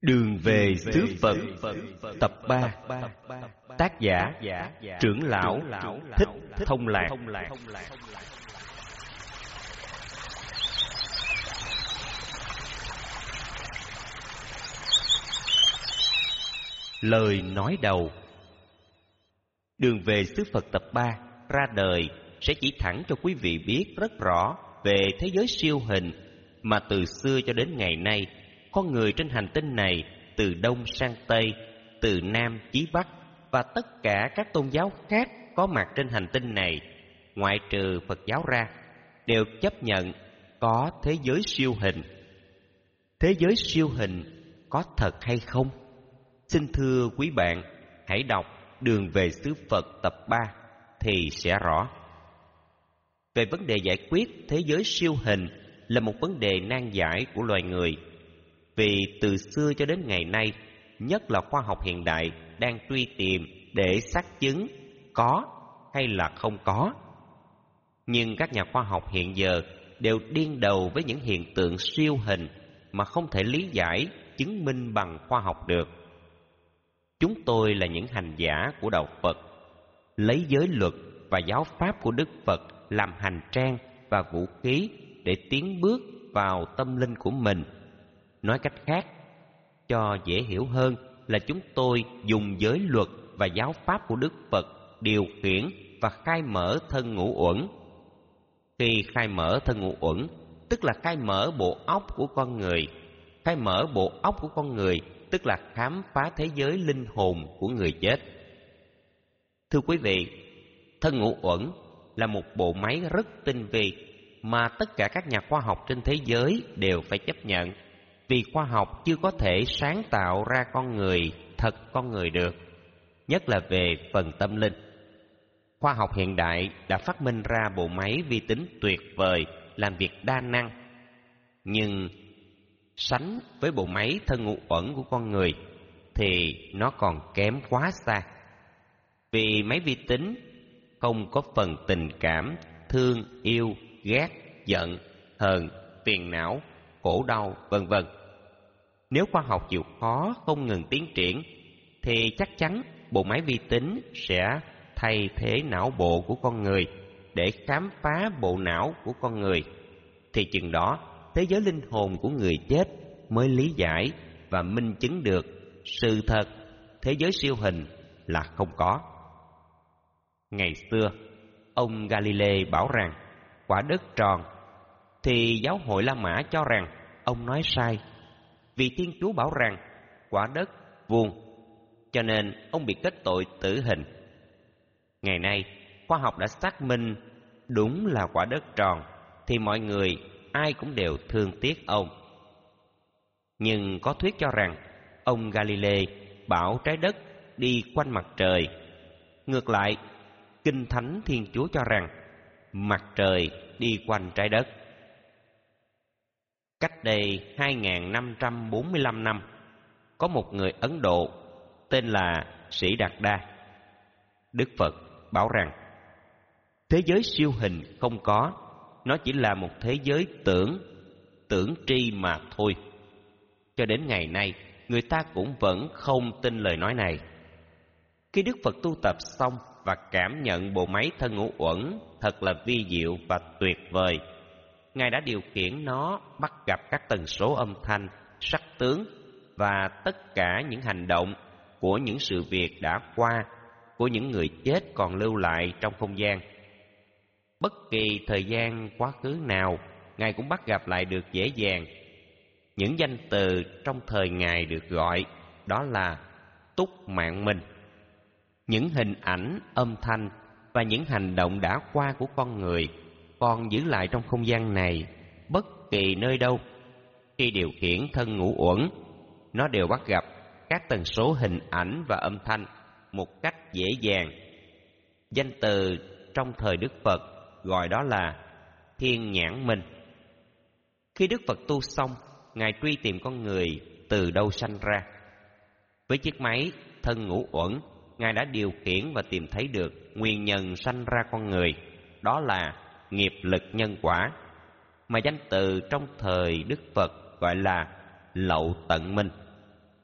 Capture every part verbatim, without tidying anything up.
Đường về xứ Phật tập ba. Tác giả Trưởng lão Thích Thông Lạc. Lời nói đầu. Đường về xứ Phật tập ba ra đời sẽ chỉ thẳng cho quý vị biết rất rõ về thế giới siêu hình mà từ xưa cho đến ngày nay, con người trên hành tinh này từ đông sang tây, từ nam chí bắc và tất cả các tôn giáo khác có mặt trên hành tinh này, ngoại trừ Phật giáo ra, đều chấp nhận có thế giới siêu hình. Thế giới siêu hình có thật hay không? Xin thưa quý bạn, hãy đọc Đường về xứ Phật tập ba thì sẽ rõ. Về vấn đề giải quyết thế giới siêu hình là một vấn đề nan giải của loài người. Vì từ xưa cho đến ngày nay, nhất là khoa học hiện đại đang truy tìm để xác chứng có hay là không có. Nhưng các nhà khoa học hiện giờ đều điên đầu với những hiện tượng siêu hình mà không thể lý giải, chứng minh bằng khoa học được. Chúng tôi là những hành giả của đạo Phật, lấy giới luật và giáo pháp của Đức Phật làm hành trang và vũ khí để tiến bước vào tâm linh của mình. Nói cách khác, cho dễ hiểu hơn là chúng tôi dùng giới luật và giáo pháp của Đức Phật điều khiển và khai mở thân ngũ uẩn. Khi khai mở thân ngũ uẩn, tức là khai mở bộ óc của con người. Khai mở bộ óc của con người tức là khám phá thế giới linh hồn của người chết. Thưa quý vị, thân ngũ uẩn là một bộ máy rất tinh vi mà tất cả các nhà khoa học trên thế giới đều phải chấp nhận, vì khoa học chưa có thể sáng tạo ra con người thật con người được, nhất là về phần tâm linh. Khoa học hiện đại đã phát minh ra bộ máy vi tính tuyệt vời làm việc đa năng, nhưng sánh với bộ máy thân ngũ uẩn của con người thì nó còn kém quá xa. Vì máy vi tính không có phần tình cảm, thương, yêu, ghét, giận, hờn, phiền não, khổ đau, vân vân. Nếu khoa học chịu khó không ngừng tiến triển thì chắc chắn bộ máy vi tính sẽ thay thế não bộ của con người để khám phá bộ não của con người. Thì chừng đó thế giới linh hồn của người chết mới lý giải và minh chứng được sự thật thế giới siêu hình là không có. Ngày xưa, ông Galilei bảo rằng quả đất tròn, thì giáo hội La Mã cho rằng ông nói sai. Vì Thiên Chúa bảo rằng quả đất vuông, cho nên ông bị kết tội tử hình. Ngày nay, khoa học đã xác minh đúng là quả đất tròn, thì mọi người ai cũng đều thương tiếc ông. Nhưng có thuyết cho rằng ông Galilei bảo trái đất đi quanh mặt trời. Ngược lại, Kinh Thánh Thiên Chúa cho rằng mặt trời đi quanh trái đất. Cách đây hai nghìn năm trăm bốn mươi lăm năm, có một người Ấn Độ tên là Sĩ Đạt Đa. Đức Phật bảo rằng thế giới siêu hình không có, nó chỉ là một thế giới tưởng, tưởng tri mà thôi. Cho đến ngày nay, người ta cũng vẫn không tin lời nói này. Khi Đức Phật tu tập xong và cảm nhận bộ máy thân ngũ uẩn thật là vi diệu và tuyệt vời, Ngài đã điều khiển nó bắt gặp các tần số âm thanh, sắc tướng và tất cả những hành động của những sự việc đã qua, của những người chết còn lưu lại trong không gian. Bất kỳ thời gian quá khứ nào, Ngài cũng bắt gặp lại được dễ dàng. Những danh từ trong thời Ngài được gọi đó là túc mạng minh. Những hình ảnh, âm thanh và những hành động đã qua của con người còn giữ lại trong không gian này, bất kỳ nơi đâu. Khi điều khiển thân ngũ uẩn, nó đều bắt gặp các tần số hình ảnh và âm thanh một cách dễ dàng. Danh từ trong thời Đức Phật gọi đó là thiên nhãn minh. Khi Đức Phật tu xong, Ngài truy tìm con người từ đâu sanh ra. Với chiếc máy thân ngũ uẩn, Ngài đã điều khiển và tìm thấy được nguyên nhân sanh ra con người, đó là nghiệp lực nhân quả, mà danh từ trong thời Đức Phật gọi là lậu tận minh.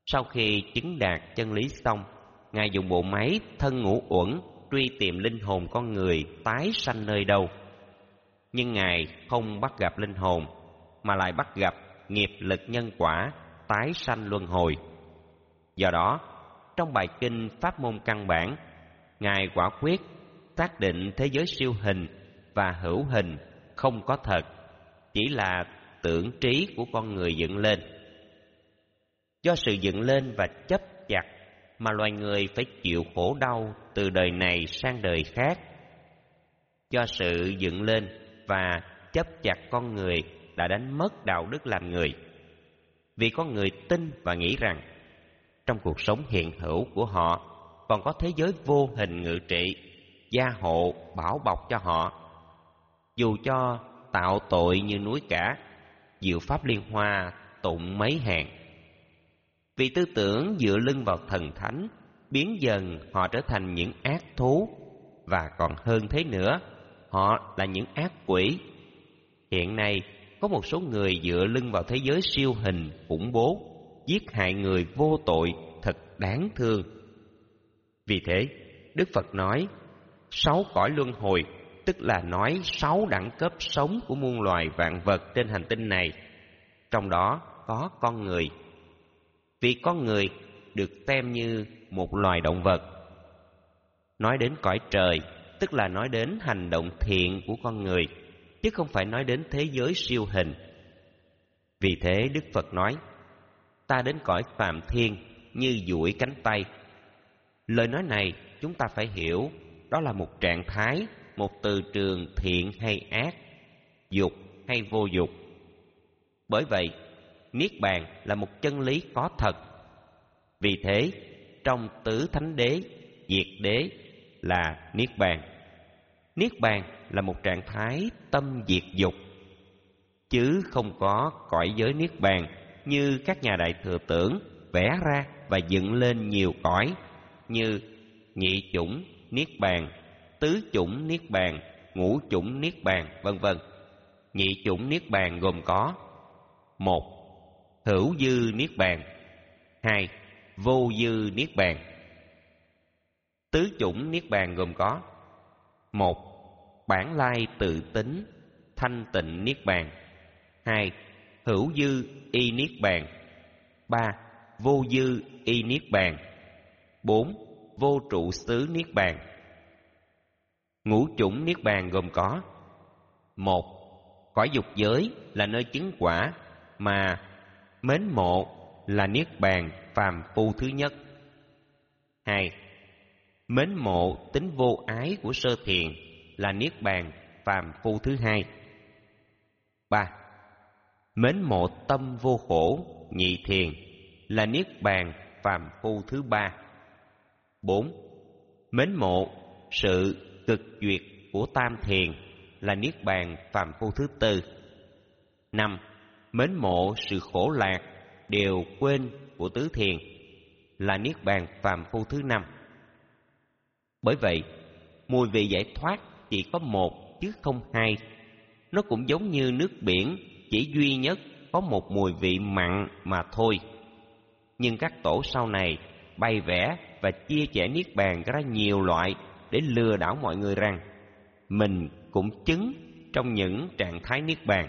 Sau khi chứng đạt chân lý xong, Ngài dùng bộ máy thân ngũ uẩn truy tìm linh hồn con người tái sanh nơi đâu. Nhưng Ngài không bắt gặp linh hồn, mà lại bắt gặp nghiệp lực nhân quả tái sanh luân hồi. Do đó, trong bài kinh Pháp môn căn bản, Ngài quả quyết xác định thế giới siêu hình và hữu hình không có thật, chỉ là tưởng trí của con người dựng lên. Do sự dựng lên và chấp chặt mà loài người phải chịu khổ đau từ đời này sang đời khác. Do sự dựng lên và chấp chặt con người đã đánh mất đạo đức làm người. Vì con người tin và nghĩ rằng trong cuộc sống hiện hữu của họ còn có thế giới vô hình ngự trị, gia hộ, bảo bọc cho họ. Dù cho tạo tội như núi cả, diệu pháp liên hoa tụng mấy hàng. Vì tư tưởng dựa lưng vào thần thánh, biến dần họ trở thành những ác thú, và còn hơn thế nữa, họ là những ác quỷ. Hiện nay, có một số người dựa lưng vào thế giới siêu hình khủng bố, giết hại người vô tội thật đáng thương. Vì thế, Đức Phật nói, sáu cõi luân hồi, tức là nói sáu đẳng cấp sống của muôn loài vạn vật trên hành tinh này, trong đó có con người. Vì con người được xem như một loài động vật. Nói đến cõi trời, tức là nói đến hành động thiện của con người, chứ không phải nói đến thế giới siêu hình. Vì thế Đức Phật nói, ta đến cõi phàm thiên như duỗi cánh tay. Lời nói này chúng ta phải hiểu, đó là một trạng thái, một từ trường thiện hay ác, dục hay vô dục. Bởi vậy, Niết Bàn là một chân lý có thật. Vì thế, trong tứ thánh đế, diệt đế là Niết Bàn. Niết Bàn là một trạng thái tâm diệt dục, chứ không có cõi giới Niết Bàn như các nhà đại thừa tưởng vẽ ra và dựng lên nhiều cõi như nhị chủng Niết Bàn, tứ chủng Niết Bàn, ngũ chủng Niết Bàn, vân vân. Nhị chủng Niết Bàn gồm có: một. Hữu dư Niết Bàn. Hai. Vô dư Niết Bàn. Tứ chủng Niết Bàn gồm có: một. Bản lai tự tính thanh tịnh Niết Bàn. Hai. Hữu dư y Niết Bàn. Ba. Vô dư y Niết Bàn. Bốn. Vô trụ xứ Niết Bàn. Ngũ chủng Niết Bàn gồm có: một. Cõi dục giới là nơi chứng quả mà mến mộ là Niết Bàn phàm phu thứ nhất. Hai. Mến mộ tính vô ái của sơ thiền là Niết Bàn phàm phu thứ hai. Ba. Mến mộ tâm vô khổ nhị thiền là Niết Bàn phàm phu thứ ba. Bốn. Mến mộ sự cực duyệt của tam thiền là Niết Bàn phàm phu thứ tư. Năm. Mến mộ sự khổ lạc đều quên của tứ thiền là Niết Bàn phàm phu thứ năm. Bởi vậy, mùi vị giải thoát chỉ có một chứ không hai. Nó cũng giống như nước biển chỉ duy nhất có một mùi vị mặn mà thôi. Nhưng các tổ sau này bày vẽ và chia sẻ Niết Bàn ra nhiều loại để lừa đảo mọi người rằng mình cũng chứng trong những trạng thái Niết Bàn.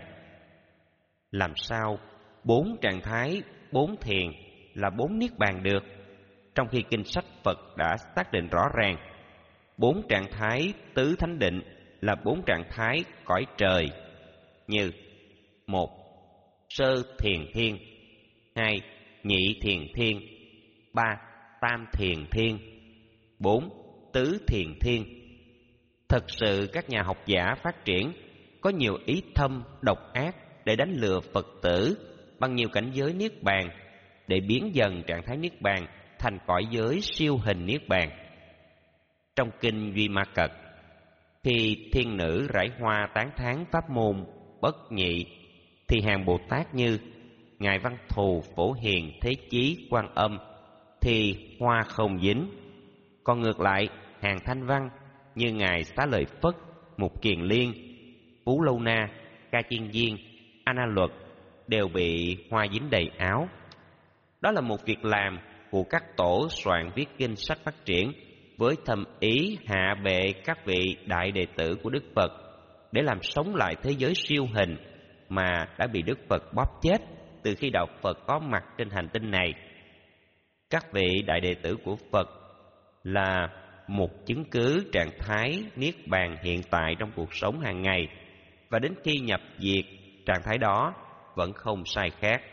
Làm sao bốn trạng thái, bốn thiền là bốn Niết Bàn được, trong khi kinh sách Phật đã xác định rõ ràng bốn trạng thái tứ thánh định là bốn trạng thái cõi trời như: một. Sơ thiền thiên. Hai. Nhị thiền thiên. Ba. Tam thiền thiên. Bốn. Tứ thiền thiên. Thật sự các nhà học giả phát triển có nhiều ý thâm độc ác để đánh lừa Phật tử bằng nhiều cảnh giới Niết Bàn, để biến dần trạng thái Niết Bàn thành cõi giới siêu hình Niết Bàn. Trong kinh Duy Ma Cật, khi thiên nữ rải hoa tán thán pháp môn bất nhị, thì hàng Bồ Tát như Ngài Văn Thù, Phổ Hiền, Thế Chí, Quan Âm thì hoa không dính. Còn ngược lại, hàng Thanh Văn như Ngài Xá Lợi Phất, Mục Kiền Liên, Phú Lâu Na, Ca Chiên Viên, A Na Luật đều bị hoa dính đầy áo. Đó là một việc làm của các tổ soạn viết kinh sách phát triển với thâm ý hạ bệ các vị đại đệ tử của Đức Phật để làm sống lại thế giới siêu hình mà đã bị Đức Phật bóp chết từ khi đạo Phật có mặt trên hành tinh này. Các vị đại đệ tử của Phật là một chứng cứ trạng thái niết bàn hiện tại trong cuộc sống hàng ngày, và đến khi nhập diệt, trạng thái đó vẫn không sai khác.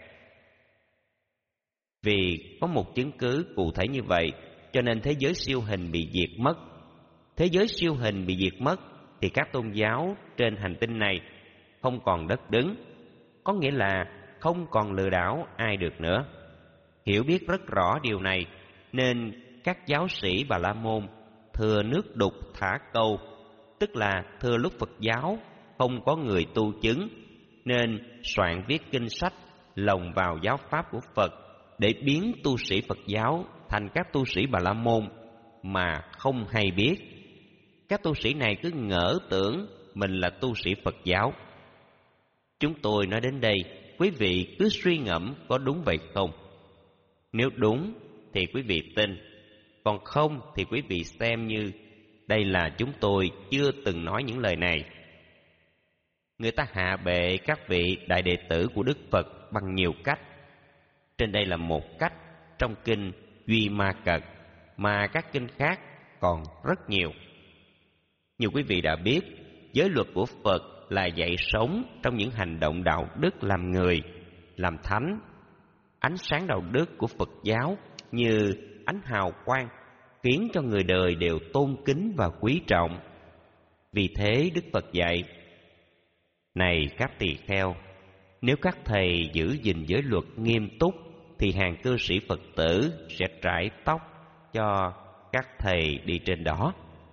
Vì có một chứng cứ cụ thể như vậy, cho nên thế giới siêu hình bị diệt mất. Thế giới siêu hình bị diệt mất thì các tôn giáo trên hành tinh này không còn đất đứng, có nghĩa là không còn lừa đảo ai được nữa. Hiểu biết rất rõ điều này, nên các giáo sĩ Bà La Môn thừa nước đục thả câu, tức là thừa lúc Phật giáo không có người tu chứng, nên soạn viết kinh sách lồng vào giáo pháp của Phật để biến tu sĩ Phật giáo thành các tu sĩ Bà La Môn mà không hay biết. Các tu sĩ này cứ ngỡ tưởng mình là tu sĩ Phật giáo. Chúng tôi nói đến đây, quý vị cứ suy ngẫm có đúng vậy không? Nếu đúng thì quý vị tin, còn không thì quý vị xem như đây là chúng tôi chưa từng nói những lời này. Người ta hạ bệ các vị đại đệ tử của Đức Phật bằng nhiều cách. Trên đây là một cách trong kinh Duy Ma Cật, mà các kinh khác còn rất nhiều. Nhiều quý vị đã biết, giới luật của Phật là dạy sống trong những hành động đạo đức làm người, làm thánh. Ánh sáng đạo đức của Phật giáo như ánh hào quang khiến cho người đời đều tôn kính và quý trọng. Vì thế Đức Phật dạy: này các tỳ kheo, nếu các thầy giữ gìn giới luật nghiêm túc thì hàng cư sĩ Phật tử sẽ trải tóc cho các thầy đi trên đó.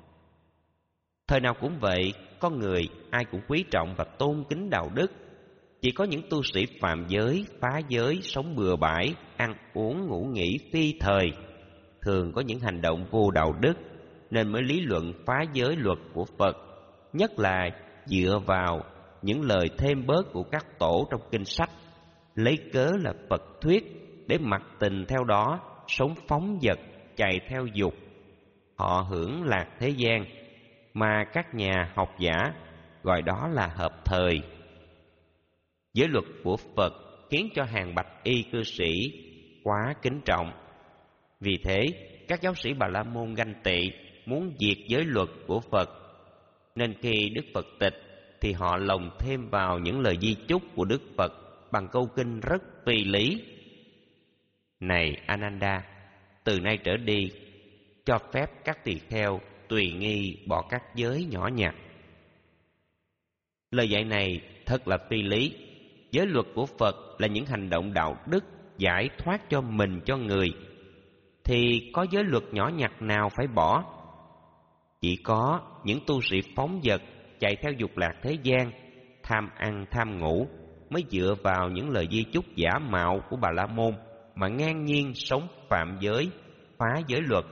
Thời nào cũng vậy, con người ai cũng quý trọng và tôn kính đạo đức. Chỉ có những tu sĩ phạm giới, phá giới, sống bừa bãi, ăn uống ngủ nghỉ phi thời, thường có những hành động vô đạo đức, nên mới lý luận phá giới luật của Phật, nhất là dựa vào những lời thêm bớt của các tổ trong kinh sách, lấy cớ là Phật thuyết để mặc tình theo đó, sống phóng dật, chạy theo dục. Họ hưởng lạc thế gian, mà các nhà học giả gọi đó là hợp thời. Giới luật của Phật khiến cho hàng bạch y cư sĩ quá kính trọng. Vì thế, các giáo sĩ Bà La Môn ganh tị, muốn diệt giới luật của Phật. Nên khi Đức Phật tịch, thì họ lồng thêm vào những lời di chúc của Đức Phật bằng câu kinh rất phi lý. Này Ananda, từ nay trở đi, cho phép các tỳ kheo tùy nghi bỏ các giới nhỏ nhặt. Lời dạy này thật là phi lý. Giới luật của Phật là những hành động đạo đức giải thoát cho mình, cho người, thì có giới luật nhỏ nhặt nào phải bỏ? Chỉ có những tu sĩ phóng dật, chạy theo dục lạc thế gian, tham ăn tham ngủ mới dựa vào những lời di chúc giả mạo của Bà La Môn mà ngang nhiên sống phạm giới, phá giới luật.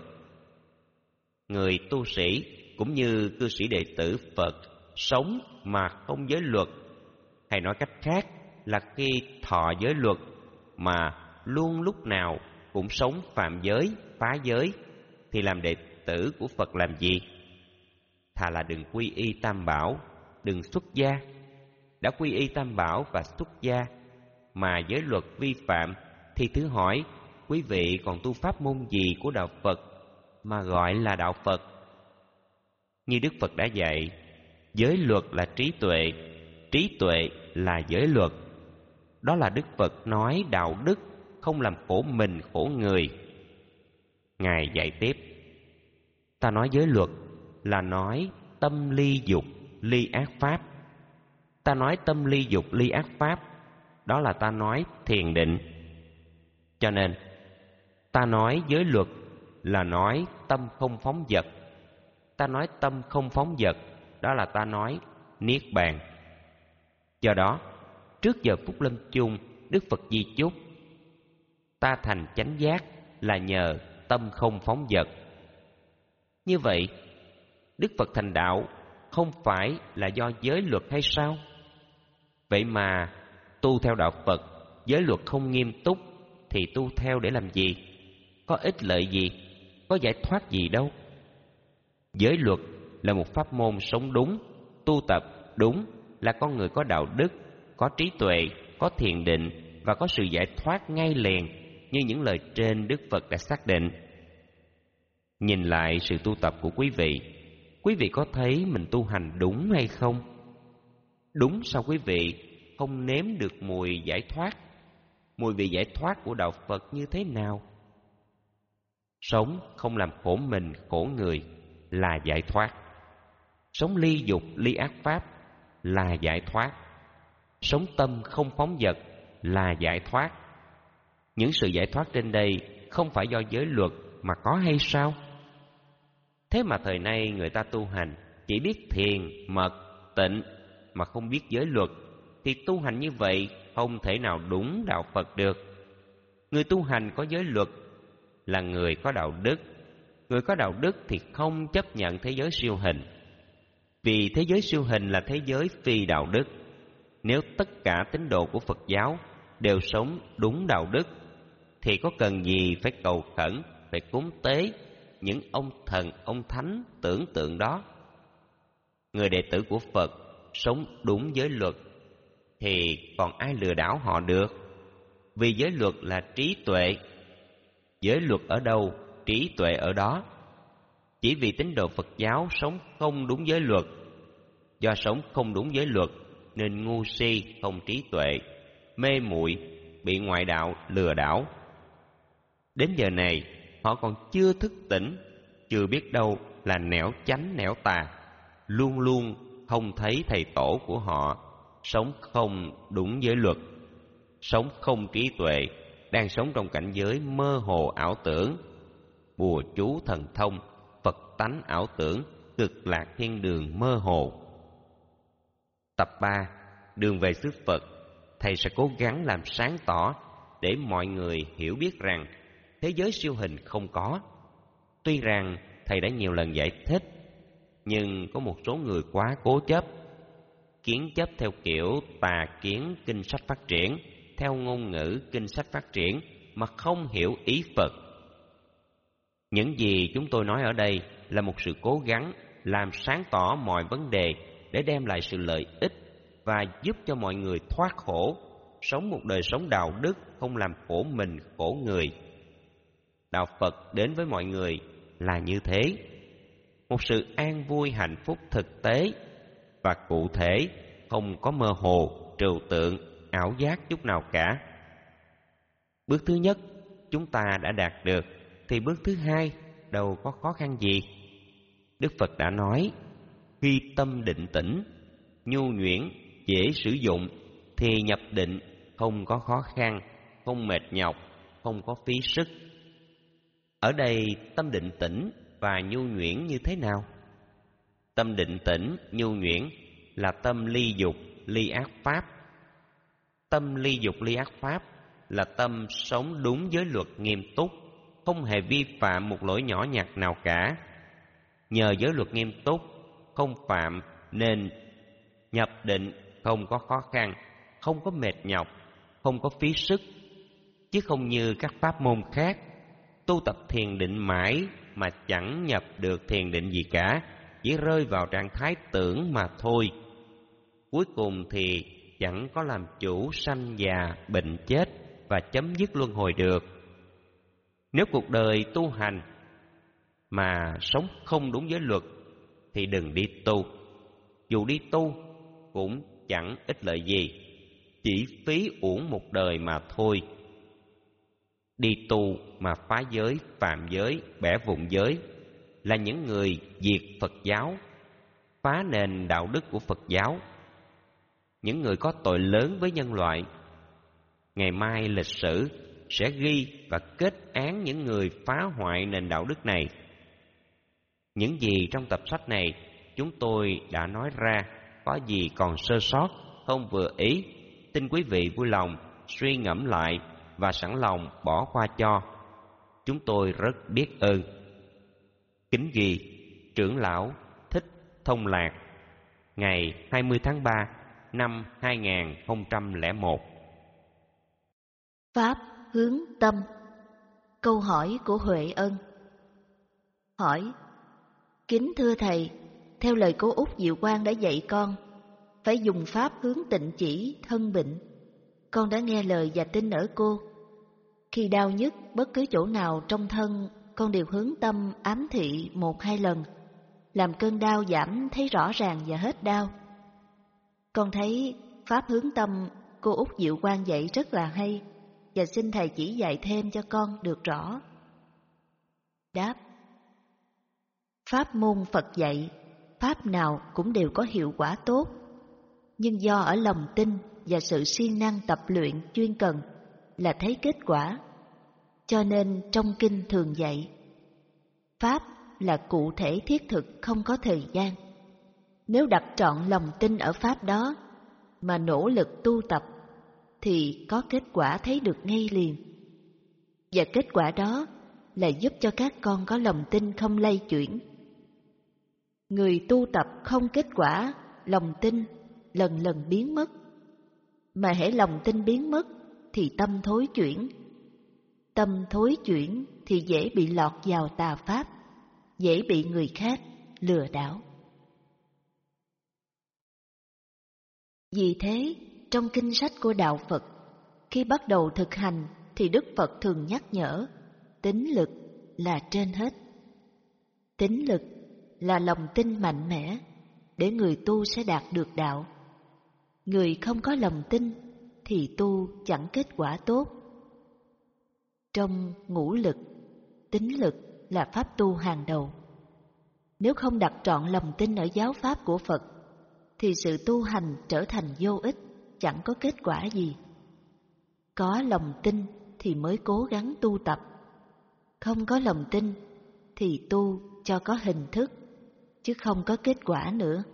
Người tu sĩ cũng như cư sĩ đệ tử Phật sống mà không giới luật, hay nói cách khác là khi thọ giới luật mà luôn lúc nào cũng sống phạm giới, phá giới, thì làm đệ tử của Phật làm gì? Thà là đừng quy y Tam Bảo, đừng xuất gia. Đã quy y Tam Bảo và xuất gia mà giới luật vi phạm, thì thử hỏi quý vị còn tu pháp môn gì của đạo Phật mà gọi là đạo Phật? Như Đức Phật đã dạy, giới luật là trí tuệ, trí tuệ là giới luật. Đó là Đức Phật nói đạo đức không làm khổ mình khổ người. Ngài dạy tiếp: ta nói giới luật là nói tâm ly dục, ly ác pháp. Ta nói tâm ly dục, ly ác pháp, đó là ta nói thiền định. Cho nên, ta nói giới luật là nói tâm không phóng dật. Ta nói tâm không phóng dật, đó là ta nói niết bàn. Do đó, trước giờ phút lâm chung, Đức Phật di chúc: ta thành chánh giác là nhờ tâm không phóng dật. Như vậy, Đức Phật thành đạo không phải là do giới luật hay sao? Vậy mà tu theo đạo Phật, giới luật không nghiêm túc thì tu theo để làm gì? Có ích lợi gì? Có giải thoát gì đâu? Giới luật là một pháp môn sống đúng, tu tập đúng, là con người có đạo đức, có trí tuệ, có thiền định và có sự giải thoát ngay liền, như những lời trên Đức Phật đã xác định. Nhìn lại sự tu tập của quý vị, quý vị có thấy mình tu hành đúng hay không? Đúng sao quý vị không nếm được mùi giải thoát? Mùi vị giải thoát của đạo Phật như thế nào? Sống không làm khổ mình khổ người là giải thoát. Sống ly dục ly ác pháp là giải thoát. Sống tâm không phóng dật là giải thoát. Những sự giải thoát trên đây không phải do giới luật mà có hay sao? Thế mà thời nay người ta tu hành chỉ biết thiền, mật, tịnh mà không biết giới luật, thì tu hành như vậy không thể nào đúng đạo Phật được. Người tu hành có giới luật là người có đạo đức. Người có đạo đức thì không chấp nhận thế giới siêu hình, vì thế giới siêu hình là thế giới phi đạo đức. Nếu tất cả tín đồ của Phật giáo đều sống đúng đạo đức thì có cần gì phải cầu khẩn, phải cúng tế những ông thần, ông thánh tưởng tượng đó. Người đệ tử của Phật sống đúng giới luật thì còn ai lừa đảo họ được? Vì giới luật là trí tuệ. Giới luật ở đâu, trí tuệ ở đó. Chỉ vì tín đồ Phật giáo sống không đúng giới luật, do sống không đúng giới luật nên ngu si, không trí tuệ, mê muội, bị ngoại đạo lừa đảo. Đến giờ này họ còn chưa thức tỉnh, chưa biết đâu là nẻo chánh nẻo tà, luôn luôn không thấy thầy tổ của họ sống không đúng giới luật, sống không trí tuệ, đang sống trong cảnh giới mơ hồ ảo tưởng, bùa chú thần thông, Phật tánh ảo tưởng, cực lạc thiên đường mơ hồ. Tập ba, đường về xứ Phật, thầy sẽ cố gắng làm sáng tỏ để mọi người hiểu biết rằng thế giới siêu hình không có. Tuy rằng thầy đã nhiều lần giải thích, nhưng có một số người quá cố chấp, kiến chấp theo kiểu tà kiến kinh sách phát triển, theo ngôn ngữ kinh sách phát triển mà không hiểu ý Phật. Những gì chúng tôi nói ở đây là một sự cố gắng làm sáng tỏ mọi vấn đề để đem lại sự lợi ích và giúp cho mọi người thoát khổ, sống một đời sống đạo đức, không làm khổ mình khổ người. Đạo Phật đến với mọi người là như thế, một sự an vui hạnh phúc thực tế và cụ thể, không có mơ hồ, trừu tượng, ảo giác chút nào cả. Bước thứ nhất chúng ta đã đạt được, thì bước thứ hai đâu có khó khăn gì. Đức Phật đã nói, khi tâm định tĩnh, nhu nhuyễn, dễ sử dụng, thì nhập định không có khó khăn, không mệt nhọc, không có phí sức. Ở đây tâm định tĩnh và nhu nhuyễn như thế nào? Tâm định tĩnh, nhu nhuyễn là tâm ly dục, ly ác pháp. Tâm ly dục, ly ác pháp là tâm sống đúng giới luật nghiêm túc, không hề vi phạm một lỗi nhỏ nhặt nào cả. Nhờ giới luật nghiêm túc, không phạm nên nhập định không có khó khăn, không có mệt nhọc, không có phí sức. Chứ không như các pháp môn khác, tu tập thiền định mãi mà chẳng nhập được thiền định gì cả, chỉ rơi vào trạng thái tưởng mà thôi. Cuối cùng thì chẳng có làm chủ sanh già, bệnh chết và chấm dứt luân hồi được. Nếu cuộc đời tu hành mà sống không đúng giới luật thì đừng đi tu. Dù đi tu cũng chẳng ích lợi gì, chỉ phí uổng một đời mà thôi. Đi tu mà phá giới, phạm giới, bẻ vụn giới là những người diệt Phật giáo, phá nền đạo đức của Phật giáo, những người có tội lớn với nhân loại. Ngày mai lịch sử sẽ ghi và kết án những người phá hoại nền đạo đức này. Những gì trong tập sách này chúng tôi đã nói ra, có gì còn sơ sót, không vừa ý, xin quý vị vui lòng suy ngẫm lại và sẵn lòng bỏ qua cho. Chúng tôi rất biết ơn. Kính ghi trưởng lão Thích Thông Lạc, ngày hai mươi tháng ba năm hai nghìn không trăm lẻ một. Pháp hướng tâm. Câu hỏi của Huệ Ân. Hỏi: Kính thưa Thầy, theo lời cô Út Diệu Quang đã dạy con, phải dùng pháp hướng tịnh chỉ thân bệnh. Con đã nghe lời và tin ở cô. Khi đau nhức bất cứ chỗ nào trong thân, con đều hướng tâm ám thị một hai lần, làm cơn đau giảm thấy rõ ràng và hết đau. Con thấy pháp hướng tâm cô Út Diệu Quang dạy rất là hay, và xin Thầy chỉ dạy thêm cho con được rõ. Đáp: Pháp môn Phật dạy, pháp nào cũng đều có hiệu quả tốt, nhưng do ở lòng tin và sự siêng năng tập luyện chuyên cần là thấy kết quả, cho nên trong kinh thường dạy pháp là cụ thể thiết thực, không có thời gian. Nếu đặt trọn lòng tin ở pháp đó mà nỗ lực tu tập thì có kết quả thấy được ngay liền. Và kết quả đó là giúp cho các con có lòng tin không lay chuyển. Người tu tập không kết quả, lòng tin lần lần biến mất. Mà hễ lòng tin biến mất thì tâm thối chuyển. Tâm thối chuyển thì dễ bị lọt vào tà pháp, dễ bị người khác lừa đảo. Vì thế, trong kinh sách của Đạo Phật, khi bắt đầu thực hành thì Đức Phật thường nhắc nhở tín lực là trên hết. Tín lực là lòng tin mạnh mẽ để người tu sẽ đạt được đạo. Người không có lòng tin thì tu chẳng kết quả tốt. Trong ngũ lực, tín lực là pháp tu hàng đầu. Nếu không đặt trọn lòng tin ở giáo pháp của Phật thì sự tu hành trở thành vô ích, chẳng có kết quả gì. Có lòng tin thì mới cố gắng tu tập. Không có lòng tin thì tu cho có hình thức, chứ không có kết quả nữa.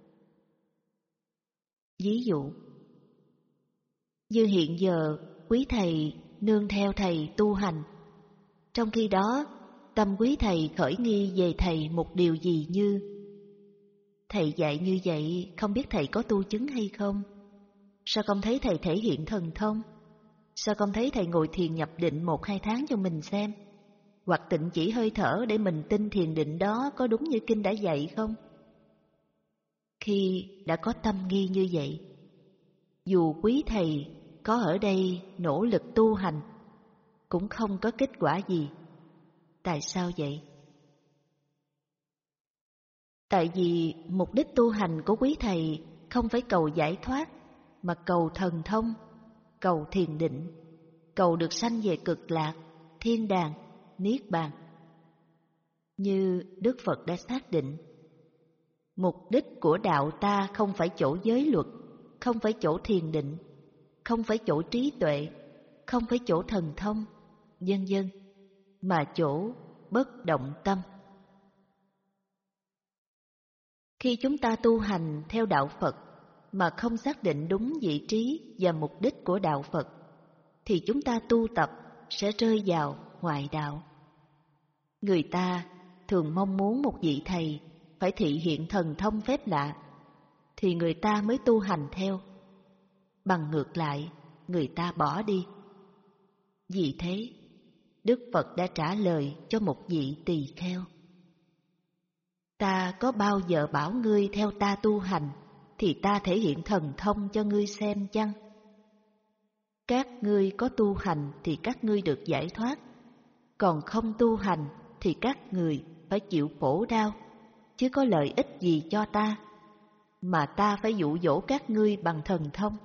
Ví dụ, như hiện giờ quý thầy nương theo thầy tu hành, trong khi đó tâm quý thầy khởi nghi về thầy một điều gì như: thầy dạy như vậy không biết thầy có tu chứng hay không? Sao con thấy thầy thể hiện thần thông? Sao con thấy thầy ngồi thiền nhập định một hai tháng cho mình xem? Hoặc tịnh chỉ hơi thở để mình tin thiền định đó có đúng như kinh đã dạy không? Khi đã có tâm nghi như vậy, dù quý thầy có ở đây nỗ lực tu hành cũng không có kết quả gì. Tại sao vậy? Tại vì mục đích tu hành của quý thầy không phải cầu giải thoát, mà cầu thần thông, cầu thiền định, cầu được sanh về cực lạc, thiên đàng, niết bàn. Như Đức Phật đã xác định, mục đích của đạo ta không phải chỗ giới luật, không phải chỗ thiền định, không phải chỗ trí tuệ, không phải chỗ thần thông, vân vân, mà chỗ bất động tâm. Khi chúng ta tu hành theo đạo Phật mà không xác định đúng vị trí và mục đích của đạo Phật, thì chúng ta tu tập sẽ rơi vào ngoại đạo. Người ta thường mong muốn một vị thầy phải thị hiện thần thông phép lạ, thì người ta mới tu hành theo. Bằng ngược lại, người ta bỏ đi. Vì thế, Đức Phật đã trả lời cho một vị tỳ kheo: ta có bao giờ bảo ngươi theo ta tu hành thì ta thể hiện thần thông cho ngươi xem chăng? Các ngươi có tu hành thì các ngươi được giải thoát, còn không tu hành thì các người phải chịu khổ đau, chứ có lợi ích gì cho ta, mà ta phải dụ dỗ các ngươi bằng thần thông.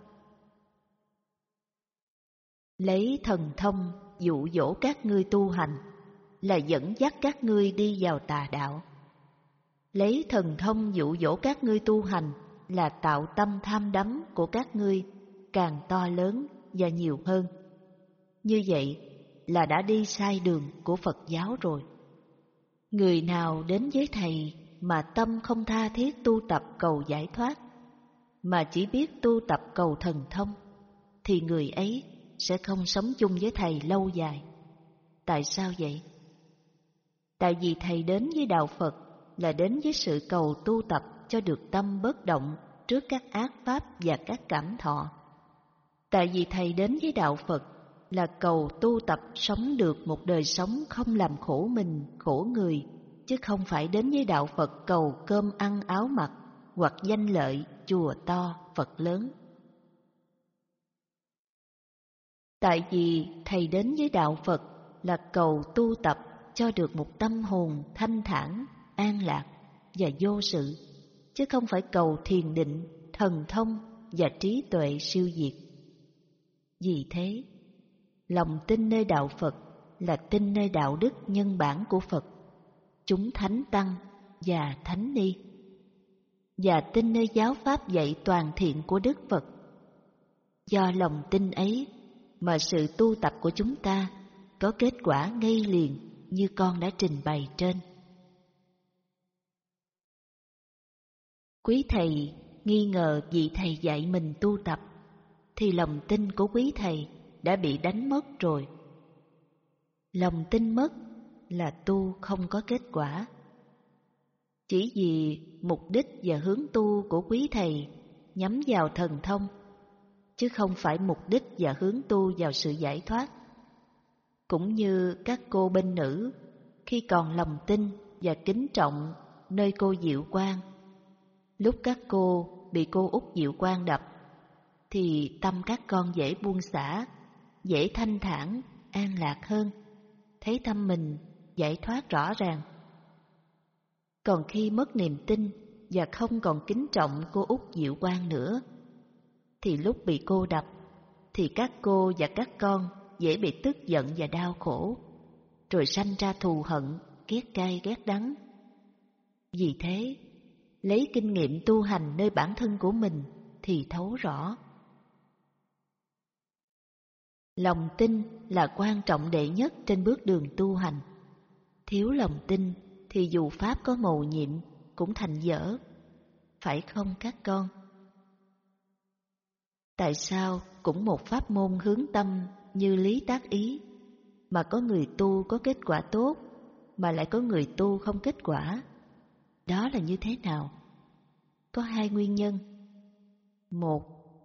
Lấy thần thông dụ dỗ các ngươi tu hành là dẫn dắt các ngươi đi vào tà đạo. Lấy thần thông dụ dỗ các ngươi tu hành là tạo tâm tham đắm của các ngươi càng to lớn và nhiều hơn. Như vậy là đã đi sai đường của Phật giáo rồi. Người nào đến với thầy mà tâm không tha thiết tu tập cầu giải thoát, mà chỉ biết tu tập cầu thần thông, thì người ấy sẽ không sống chung với thầy lâu dài. Tại sao vậy? Tại vì thầy đến với đạo Phật là đến với sự cầu tu tập cho được tâm bất động trước các ác pháp và các cảm thọ. Tại vì thầy đến với đạo Phật là cầu tu tập sống được một đời sống không làm khổ mình, khổ người, chứ không phải đến với đạo Phật cầu cơm ăn áo mặc hoặc danh lợi, chùa to, Phật lớn. Tại vì Thầy đến với đạo Phật là cầu tu tập cho được một tâm hồn thanh thản, an lạc và vô sự, chứ không phải cầu thiền định, thần thông và trí tuệ siêu việt. Vì thế, lòng tin nơi đạo Phật là tin nơi đạo đức nhân bản của Phật, chúng thánh tăng và thánh ni, và tin nơi giáo pháp dạy toàn thiện của Đức Phật. Do lòng tin ấy mà sự tu tập của chúng ta có kết quả ngay liền như con đã trình bày trên. Quý thầy nghi ngờ vị thầy dạy mình tu tập, thì lòng tin của quý thầy đã bị đánh mất rồi. Lòng tin mất là tu không có kết quả. Chỉ vì mục đích và hướng tu của quý thầy nhắm vào thần thông, chứ không phải mục đích và hướng tu vào sự giải thoát. Cũng như các cô bên nữ, khi còn lòng tin và kính trọng nơi cô Diệu Quang, lúc các cô bị cô Út Diệu Quang đập, thì tâm các con dễ buông xả, dễ thanh thản, an lạc hơn, thấy tâm mình giải thoát rõ ràng. Còn khi mất niềm tin và không còn kính trọng cô Út Diệu Quang nữa, thì lúc bị cô đập, thì các cô và các con dễ bị tức giận và đau khổ, rồi sanh ra thù hận, ghét cay ghét đắng. Vì thế, lấy kinh nghiệm tu hành nơi bản thân của mình thì thấu rõ. Lòng tin là quan trọng đệ nhất trên bước đường tu hành. Thiếu lòng tin thì dù pháp có mầu nhiệm cũng thành dở, phải không các con? Tại sao cũng một pháp môn hướng tâm như lý tác ý, mà có người tu có kết quả tốt, mà lại có người tu không kết quả? Đó là như thế nào? Có hai nguyên nhân. Một,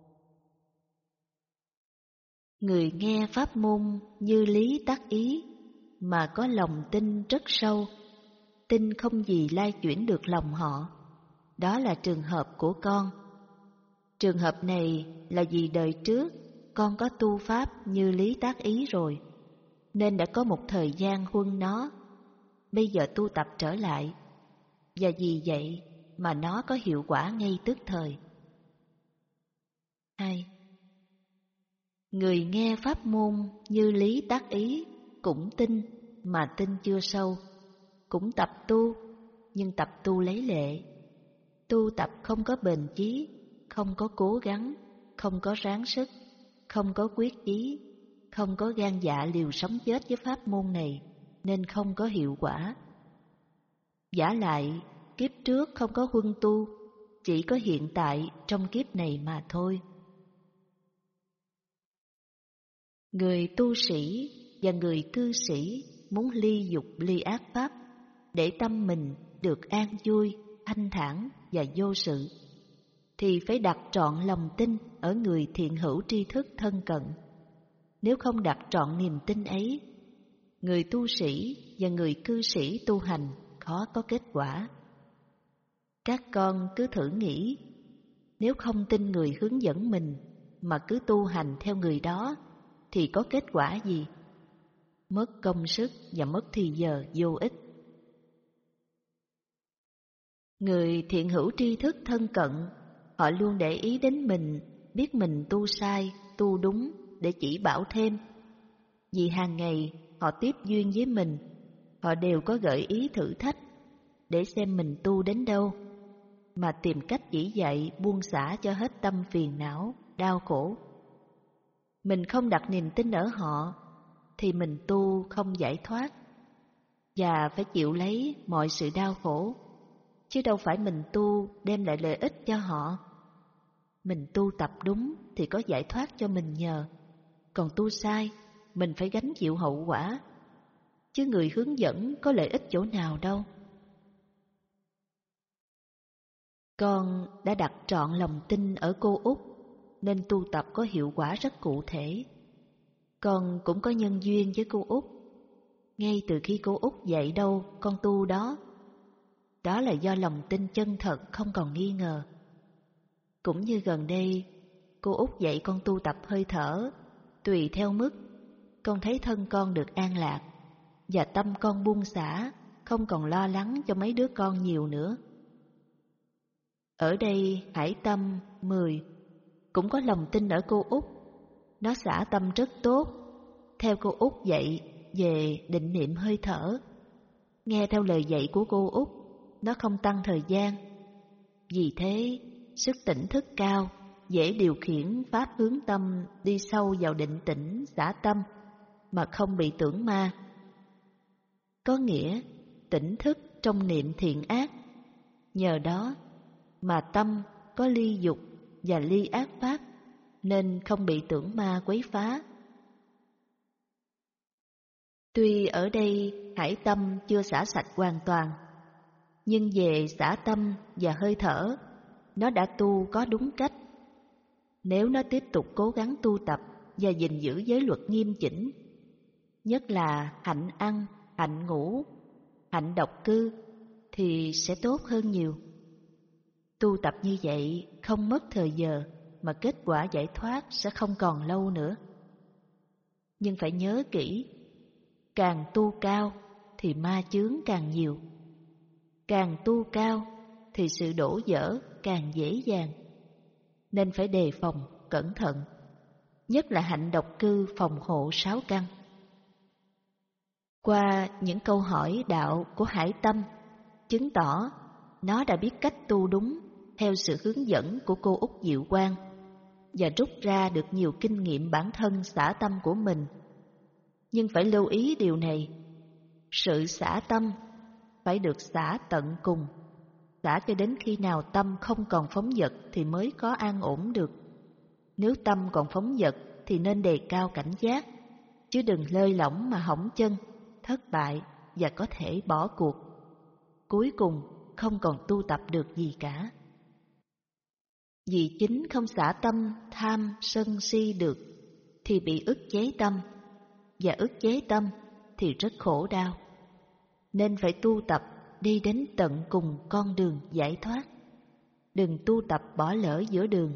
người nghe pháp môn như lý tác ý mà có lòng tin rất sâu, tin không gì lai chuyển được lòng họ. Đó là trường hợp của con. Trường hợp này là vì đời trước con có tu pháp như lý tác ý rồi, nên đã có một thời gian huân nó. Bây giờ tu tập trở lại, và vì vậy mà nó có hiệu quả ngay tức thời. Hai, người nghe pháp môn như lý tác ý cũng tin mà tin chưa sâu, cũng tập tu, nhưng tập tu lấy lệ. Tu tập không có bền chí, không có cố gắng, không có ráng sức, không có quyết chí, không có gan dạ liều sống chết với pháp môn này, nên không có hiệu quả. Vả lại, kiếp trước không có huân tu, chỉ có hiện tại trong kiếp này mà thôi. Người tu sĩ và người cư sĩ muốn ly dục ly ác pháp, để tâm mình được an vui, thanh thản và vô sự, thì phải đặt trọn lòng tin ở người thiện hữu tri thức thân cận. Nếu không đặt trọn niềm tin ấy, người tu sĩ và người cư sĩ tu hành khó có kết quả. Các con cứ thử nghĩ, nếu không tin người hướng dẫn mình mà cứ tu hành theo người đó, thì có kết quả gì? Mất công sức và mất thì giờ vô ích. Người thiện hữu tri thức thân cận, họ luôn để ý đến mình, biết mình tu sai, tu đúng để chỉ bảo thêm. Vì hàng ngày họ tiếp duyên với mình, họ đều có gợi ý thử thách để xem mình tu đến đâu, mà tìm cách chỉ dạy buông xả cho hết tâm phiền não, đau khổ. Mình không đặt niềm tin ở họ thì mình tu không giải thoát, và phải chịu lấy mọi sự đau khổ, chứ đâu phải mình tu đem lại lợi ích cho họ. Mình tu tập đúng thì có giải thoát cho mình nhờ, còn tu sai mình phải gánh chịu hậu quả, chứ người hướng dẫn có lợi ích chỗ nào đâu. Con đã đặt trọn lòng tin ở cô Út, nên tu tập có hiệu quả rất cụ thể. Con cũng có nhân duyên với cô Út. Ngay từ khi cô Út dạy đâu con tu đó. Đó là do lòng tin chân thật không còn nghi ngờ. Cũng như gần đây, cô Út dạy con tu tập hơi thở, tùy theo mức, con thấy thân con được an lạc, và tâm con buông xả, không còn lo lắng cho mấy đứa con nhiều nữa. Ở đây Hải Tâm mười cũng có lòng tin ở cô Út. Nó xả tâm rất tốt, theo cô Út dạy về định niệm hơi thở. Nghe theo lời dạy của cô Út, nó không tăng thời gian. Vì thế, sức tỉnh thức cao, dễ điều khiển pháp hướng tâm đi sâu vào định tĩnh, xả tâm, mà không bị tưởng ma. Có nghĩa, tỉnh thức trong niệm thiện ác. Nhờ đó mà tâm có ly dục và ly ác pháp, nên không bị tưởng ma quấy phá. Tuy ở đây hải tâm chưa xả sạch hoàn toàn, nhưng về xả tâm và hơi thở, nó đã tu có đúng cách. Nếu nó tiếp tục cố gắng tu tập và gìn giữ giới luật nghiêm chỉnh, nhất là hạnh ăn, hạnh ngủ, hạnh độc cư, thì sẽ tốt hơn nhiều. Tu tập như vậy không mất thời giờ, mà kết quả giải thoát sẽ không còn lâu nữa. Nhưng phải nhớ kỹ, càng tu cao thì ma chướng càng nhiều. Càng tu cao thì sự đổ vỡ càng dễ dàng. Nên phải đề phòng, cẩn thận, nhất là hạnh độc cư phòng hộ sáu căn. Qua những câu hỏi đạo của Hải Tâm, chứng tỏ nó đã biết cách tu đúng theo sự hướng dẫn của cô Út Diệu Quang và rút ra được nhiều kinh nghiệm bản thân xả tâm của mình. Nhưng phải lưu ý điều này, sự xả tâm phải được xả tận cùng, xả cho đến khi nào tâm không còn phóng dật thì mới có an ổn được. Nếu tâm còn phóng dật thì nên đề cao cảnh giác, chứ đừng lơi lỏng mà hỏng chân, thất bại và có thể bỏ cuộc. Cuối cùng không còn tu tập được gì cả. Vì chính không xả tâm tham sân si được thì bị ức chế tâm, và ức chế tâm thì rất khổ đau. Nên phải tu tập đi đến tận cùng con đường giải thoát. Đừng tu tập bỏ lỡ giữa đường.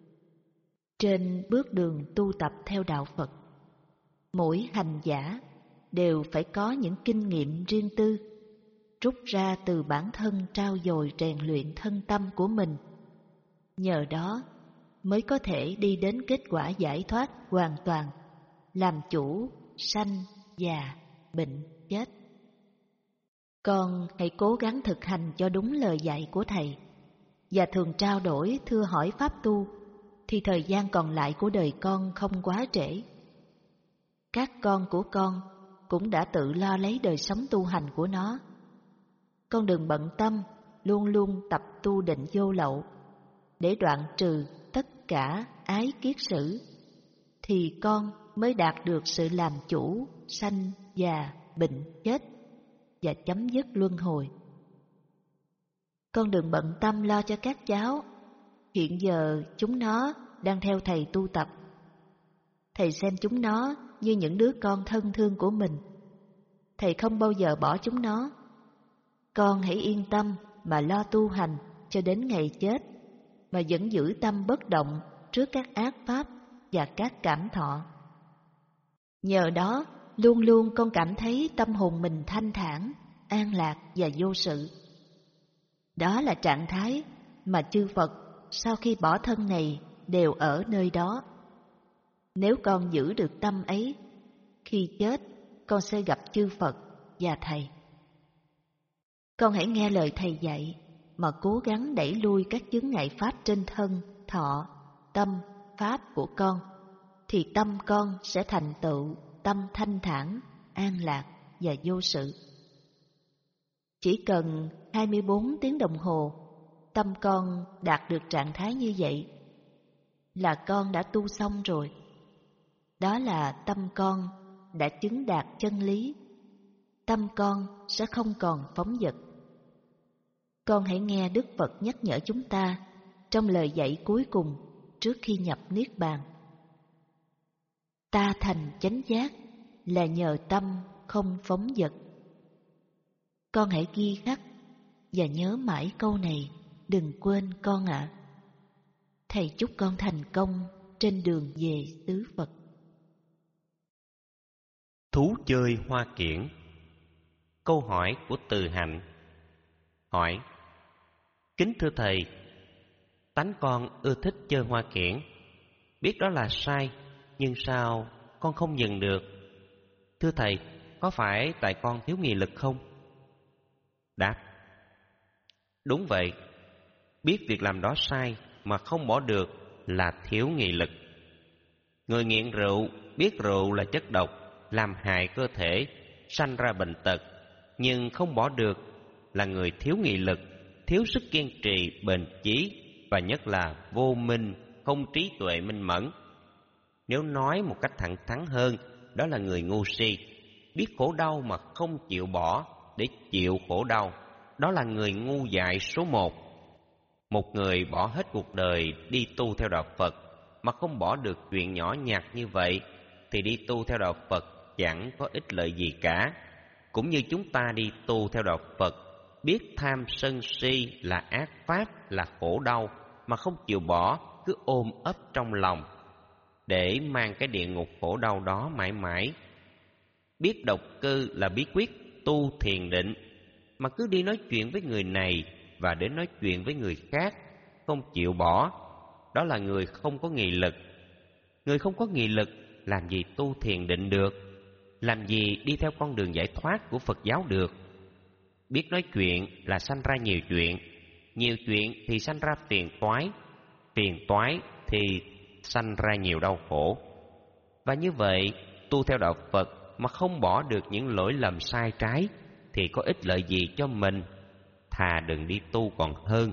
Trên bước đường tu tập theo đạo Phật, mỗi hành giả đều phải có những kinh nghiệm riêng tư, rút ra từ bản thân trau dồi rèn luyện thân tâm của mình. Nhờ đó mới có thể đi đến kết quả giải thoát hoàn toàn, làm chủ sanh, già, bệnh, chết. Con hãy cố gắng thực hành cho đúng lời dạy của Thầy và thường trao đổi thưa hỏi pháp tu, thì thời gian còn lại của đời con không quá trễ. Các con của con cũng đã tự lo lấy đời sống tu hành của nó. Con đừng bận tâm, luôn luôn tập tu định vô lậu, để đoạn trừ tất cả ái kiết sử, thì con mới đạt được sự làm chủ sanh, già, bệnh, chết và chấm dứt luân hồi. Con đừng bận tâm lo cho các cháu. Hiện giờ chúng nó đang theo Thầy tu tập. Thầy xem chúng nó như những đứa con thân thương của mình. Thầy không bao giờ bỏ chúng nó. Con hãy yên tâm mà lo tu hành cho đến ngày chết, mà vẫn giữ tâm bất động trước các ác pháp và các cảm thọ. Nhờ đó, luôn luôn con cảm thấy tâm hồn mình thanh thản, an lạc và vô sự. Đó là trạng thái mà chư Phật sau khi bỏ thân này đều ở nơi đó. Nếu con giữ được tâm ấy, khi chết con sẽ gặp chư Phật và Thầy. Con hãy nghe lời Thầy dạy mà cố gắng đẩy lui các chướng ngại pháp trên thân, thọ, tâm, pháp của con, thì tâm con sẽ thành tựu tâm thanh thản, an lạc và vô sự. Chỉ cần hai mươi bốn tiếng đồng hồ, tâm con đạt được trạng thái như vậy là con đã tu xong rồi. Đó là tâm con đã chứng đạt chân lý. Tâm con sẽ không còn phóng dật. Con hãy nghe Đức Phật nhắc nhở chúng ta trong lời dạy cuối cùng trước khi nhập Niết Bàn. Ta thành chánh giác là nhờ tâm không phóng dật. Con hãy ghi khắc và nhớ mãi câu này, đừng quên con ạ. Thầy chúc con thành công trên đường về xứ Phật. Thú chơi hoa kiển. Câu hỏi của Từ Hạnh hỏi: Kính thưa thầy, tánh con ưa thích chơi hoa kiển, biết đó là sai, nhưng sao con không dừng được? Thưa thầy, có phải tại con thiếu nghị lực không? Đáp: Đúng vậy, biết việc làm đó sai mà không bỏ được là thiếu nghị lực. Người nghiện rượu biết rượu là chất độc, làm hại cơ thể, sanh ra bệnh tật, nhưng không bỏ được là người thiếu nghị lực, thiếu sức kiên trì, bền chí, và nhất là vô minh, không trí tuệ minh mẫn. Nếu nói một cách thẳng thắn hơn, đó là người ngu si, biết khổ đau mà không chịu bỏ để chịu khổ đau, đó là người ngu dại số một. Một người bỏ hết cuộc đời đi tu theo đạo Phật mà không bỏ được chuyện nhỏ nhặt như vậy thì đi tu theo đạo Phật chẳng có ích lợi gì cả. Cũng như chúng ta đi tu theo đạo Phật, biết tham sân si là ác pháp, là khổ đau mà không chịu bỏ, cứ ôm ấp trong lòng để mang cái địa ngục khổ đau đó mãi mãi. Biết độc cư là bí quyết tu thiền định mà cứ đi nói chuyện với người này và đến nói chuyện với người khác, không chịu bỏ, đó là người không có nghị lực. Người không có nghị lực làm gì tu thiền định được, làm gì đi theo con đường giải thoát của Phật giáo được. Biết nói chuyện là sanh ra nhiều chuyện, nhiều chuyện thì sanh ra phiền toái, phiền toái thì sanh ra nhiều đau khổ. Và như vậy, tu theo đạo Phật mà không bỏ được những lỗi lầm sai trái thì có ích lợi gì cho mình? Thà đừng đi tu còn hơn.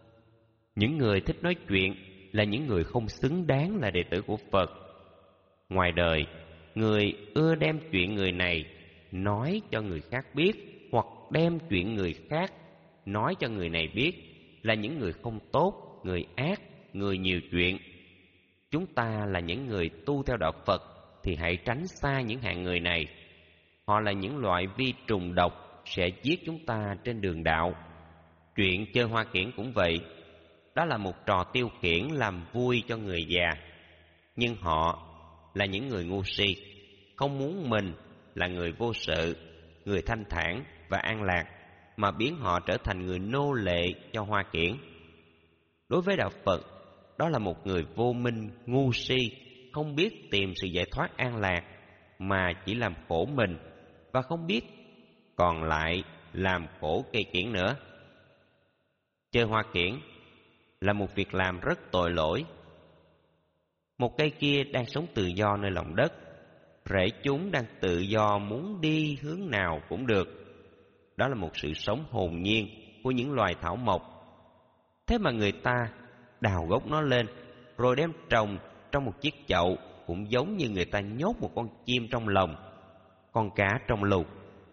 Những người thích nói chuyện là những người không xứng đáng là đệ tử của Phật. Ngoài đời, người ưa đem chuyện người này nói cho người khác biết, hoặc đem chuyện người khác nói cho người này biết, là những người không tốt, người ác, người nhiều chuyện. Chúng ta là những người tu theo đạo Phật thì hãy tránh xa những hạng người này. Họ là những loại vi trùng độc sẽ giết chúng ta trên đường đạo. Chuyện chơi hoa kiển cũng vậy, đó là một trò tiêu khiển làm vui cho người già. Nhưng họ là những người ngu si, không muốn mình là người vô sự, người thanh thản và an lạc, mà biến họ trở thành người nô lệ cho hoa kiển. Đối với đạo Phật, đó là một người vô minh, ngu si, không biết tìm sự giải thoát an lạc, mà chỉ làm khổ mình, và không biết còn lại làm khổ cây kiển nữa. Chơi hoa kiển là một việc làm rất tội lỗi. Một cây kia đang sống tự do nơi lòng đất, rễ chúng đang tự do muốn đi hướng nào cũng được. Đó là một sự sống hồn nhiên của những loài thảo mộc. Thế mà người ta đào gốc nó lên rồi đem trồng trong một chiếc chậu, cũng giống như người ta nhốt một con chim trong lồng, con cá trong lục.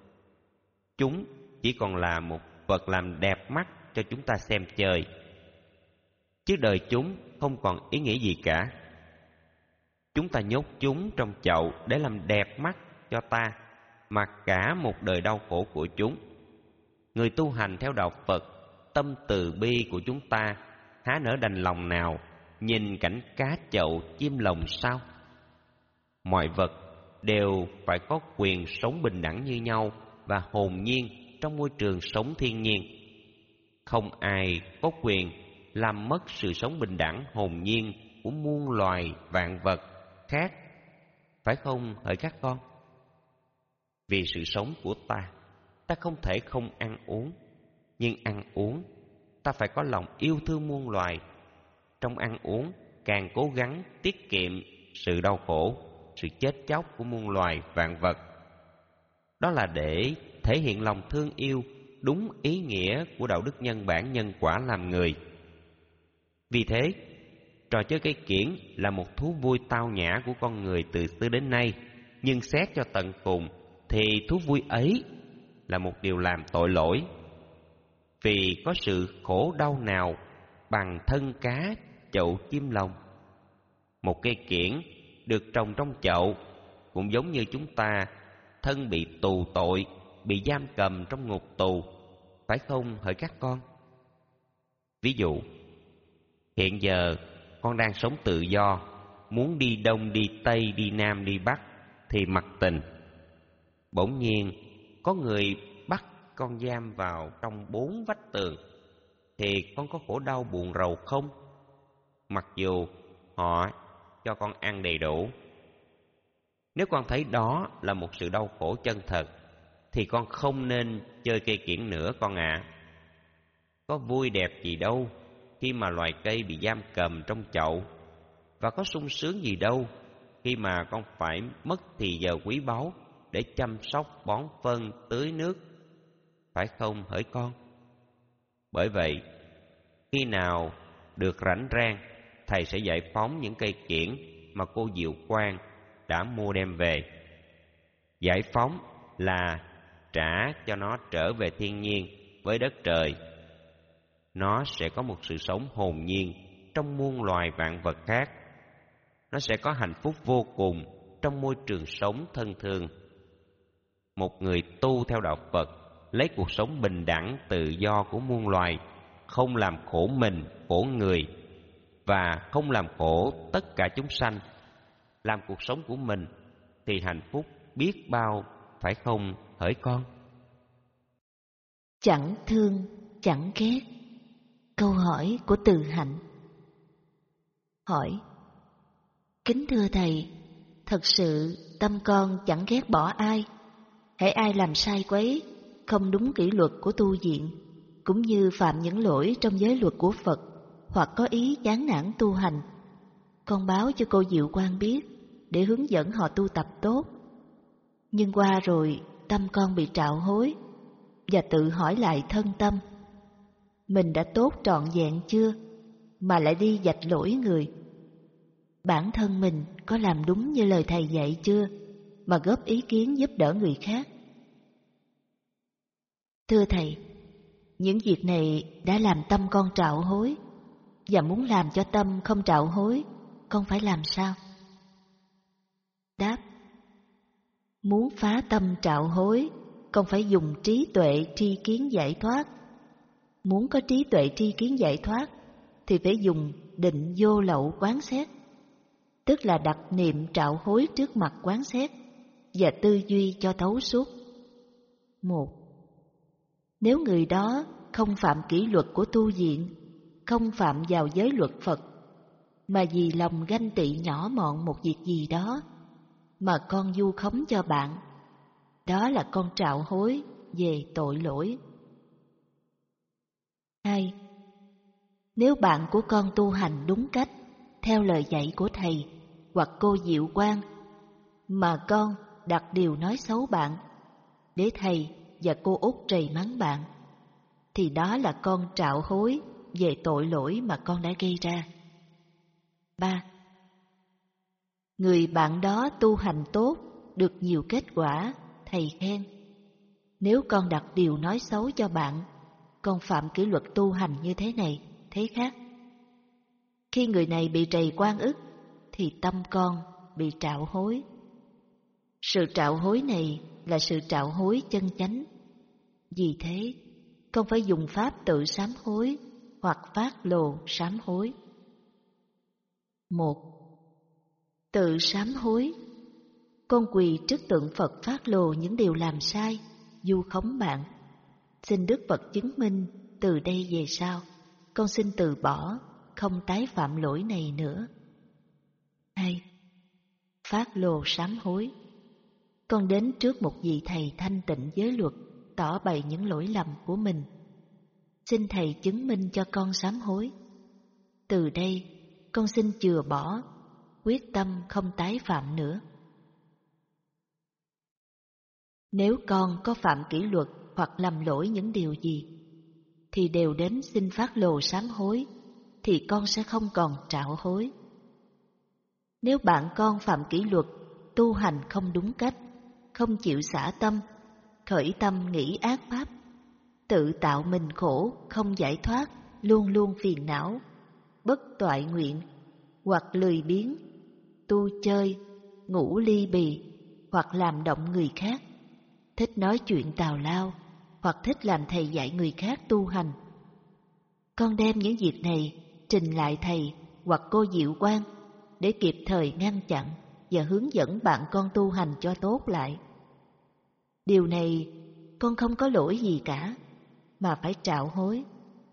Chúng chỉ còn là một vật làm đẹp mắt cho chúng ta xem chơi, chứ đời chúng không còn ý nghĩa gì cả. Chúng ta nhốt chúng trong chậu để làm đẹp mắt cho ta, mà cả một đời đau khổ của chúng. Người tu hành theo đạo Phật, tâm từ bi của chúng ta há nỡ đành lòng nào nhìn cảnh cá chậu chim lồng sao? Mọi vật đều phải có quyền sống bình đẳng như nhau và hồn nhiên trong môi trường sống thiên nhiên. Không ai có quyền làm mất sự sống bình đẳng hồn nhiên của muôn loài vạn vật khác, phải không hỡi các con? Vì sự sống của ta, ta không thể không ăn uống, nhưng ăn uống ta phải có lòng yêu thương muôn loài. Trong ăn uống càng cố gắng tiết kiệm sự đau khổ, sự chết chóc của muôn loài vạn vật. Đó là để thể hiện lòng thương yêu đúng ý nghĩa của đạo đức nhân bản nhân quả làm người. Vì thế, trò chơi cây kiển là một thú vui tao nhã của con người từ xưa đến nay, nhưng xét cho tận cùng thì thú vui ấy là một điều làm tội lỗi. Vì có sự khổ đau nào bằng thân cá chậu chim lồng? Một cây kiển được trồng trong chậu, cũng giống như chúng ta thân bị tù tội, bị giam cầm trong ngục tù, phải không hỡi các con? Ví dụ, hiện giờ con đang sống tự do, muốn đi đông đi tây, đi nam đi bắc thì mặc tình. Bỗng nhiên có người bắt con giam vào trong bốn vách tường, thì con có khổ đau buồn rầu không? Mặc dù họ cho con ăn đầy đủ. Nếu con thấy đó là một sự đau khổ chân thật, thì con không nên chơi cây kiểng nữa con ạ. À. Có vui đẹp gì đâu khi mà loài cây bị giam cầm trong chậu, và có sung sướng gì đâu khi mà con phải mất thì giờ quý báu để chăm sóc, bón phân, tưới nước, phải không hỡi con? Bởi vậy, khi nào được rảnh rang, thầy sẽ giải phóng những cây kiểng mà cô Diệu Quang đã mua đem về. Giải phóng là trả cho nó trở về thiên nhiên với đất trời. Nó sẽ có một sự sống hồn nhiên trong muôn loài vạn vật khác. Nó sẽ có hạnh phúc vô cùng trong môi trường sống thân thương. Một người tu theo đạo Phật lấy cuộc sống bình đẳng tự do của muôn loài, không làm khổ mình, khổ người, và không làm khổ tất cả chúng sanh, làm cuộc sống của mình thì hạnh phúc biết bao, phải không hỡi con? Chẳng thương, chẳng ghét. Câu hỏi của Từ Hạnh. Hỏi: kính thưa thầy, thật sự tâm con chẳng ghét bỏ ai. Hễ ai làm sai quấy, không đúng kỷ luật của tu viện, cũng như phạm những lỗi trong giới luật của Phật, hoặc có ý chán nản tu hành, con báo cho cô Diệu Quang biết để hướng dẫn họ tu tập tốt. Nhưng qua rồi tâm con bị trạo hối, và tự hỏi lại thân tâm, mình đã tốt trọn vẹn chưa mà lại đi vạch lỗi người? Bản thân mình có làm đúng như lời thầy dạy chưa mà góp ý kiến giúp đỡ người khác? Thưa thầy, những việc này đã làm tâm con trạo hối, và muốn làm cho tâm không trạo hối, con phải làm sao? Đáp: muốn phá tâm trạo hối, con phải dùng trí tuệ tri kiến giải thoát. Muốn có trí tuệ tri kiến giải thoát thì phải dùng định vô lậu quán xét, tức là đặt niệm trạo hối trước mặt quán xét và tư duy cho thấu suốt. Một, nếu người đó không phạm kỷ luật của tu viện, không phạm vào giới luật Phật, mà vì lòng ganh tị nhỏ mọn một việc gì đó mà con vu khống cho bạn, đó là con trạo hối về tội lỗi. Hai, nếu bạn của con tu hành đúng cách, theo lời dạy của thầy hoặc cô Diệu Quang, mà con đặt điều nói xấu bạn để thầy và cô Út trầy mắng bạn, thì đó là con trạo hối về tội lỗi mà con đã gây ra. Ba, người bạn đó tu hành tốt, được nhiều kết quả, thầy khen. Nếu con đặt điều nói xấu cho bạn, con phạm kỷ luật tu hành như thế này, thế khác. Khi người này bị trầy oan ức, thì tâm con bị trạo hối. Sự trạo hối này là sự trạo hối chân chánh. Vì thế, con phải dùng pháp tự sám hối hoặc phát lồ sám hối. Một, tự sám hối. Con quỳ trước tượng Phật phát lồ những điều làm sai, vu khống bạn. Xin Đức Phật chứng minh từ đây về sau, con xin từ bỏ, không tái phạm lỗi này nữa. Hai, phát lồ sám hối. Con đến trước một vị thầy thanh tịnh giới luật, tỏ bày những lỗi lầm của mình. Xin thầy chứng minh cho con sám hối. Từ đây, con xin chừa bỏ, quyết tâm không tái phạm nữa. Nếu con có phạm kỷ luật hoặc làm lỗi những điều gì, thì đều đến xin phát lồ sám hối, thì con sẽ không còn trạo hối. Nếu bạn con phạm kỷ luật, tu hành không đúng cách, không chịu xả tâm, khởi tâm nghĩ ác pháp, tự tạo mình khổ, không giải thoát, luôn luôn phiền não, bất toại nguyện, hoặc lười biếng, tu chơi, ngủ ly bì hoặc làm động người khác, thích nói chuyện tào lao hoặc thích làm thầy dạy người khác tu hành. Con đem những việc này trình lại thầy hoặc cô diệu quan để kịp thời ngăn chặn và hướng dẫn bạn con tu hành cho tốt lại. Điều này con không có lỗi gì cả, mà phải trạo hối.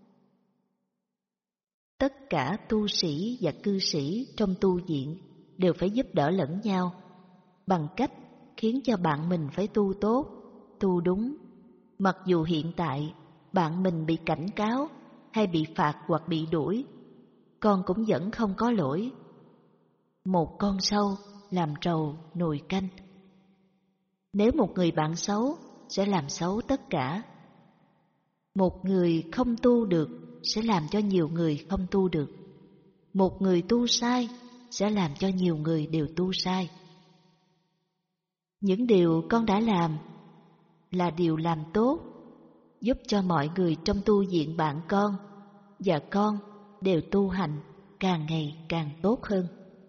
Tất cả tu sĩ và cư sĩ trong tu viện đều phải giúp đỡ lẫn nhau bằng cách khiến cho bạn mình phải tu tốt, tu đúng. Mặc dù hiện tại bạn mình bị cảnh cáo hay bị phạt hoặc bị đuổi, con cũng vẫn không có lỗi. Một con sâu làm trầu nồi canh. Nếu một người bạn xấu sẽ làm xấu tất cả. Một người không tu được sẽ làm cho nhiều người không tu được. Một người tu sai sẽ làm cho nhiều người đều tu sai. Những điều con đã làm là điều làm tốt, giúp cho mọi người trong tu viện bạn con và con đều tu hành càng ngày càng tốt hơn.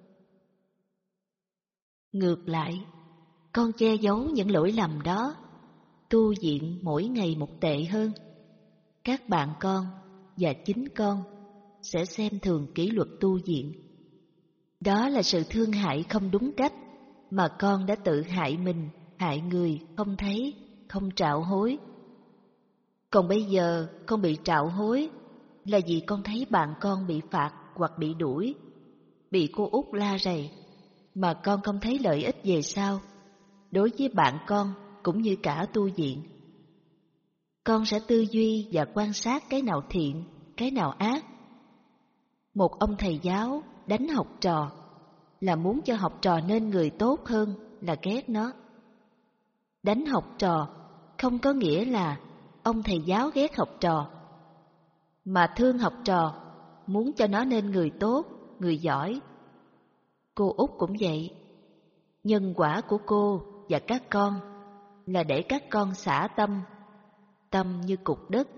Ngược lại, con che giấu những lỗi lầm đó, tu viện mỗi ngày một tệ hơn. Các bạn con và chính con sẽ xem thường kỷ luật tu viện. Đó là sự thương hại không đúng cách mà con đã tự hại mình, hại người không thấy, không trạo hối. Còn bây giờ con bị trạo hối là vì con thấy bạn con bị phạt hoặc bị đuổi, bị cô út la rầy, mà con không thấy lợi ích về sau đối với bạn con cũng như cả tu viện. Con sẽ tư duy và quan sát cái nào thiện, cái nào ác. Một ông thầy giáo đánh học trò là muốn cho học trò nên người tốt hơn là ghét nó. Đánh học trò không có nghĩa là ông thầy giáo ghét học trò, mà thương học trò, muốn cho nó nên người tốt, người giỏi. Cô út cũng vậy. Nhân quả của cô và các con là để các con xả tâm, tâm như cục đất.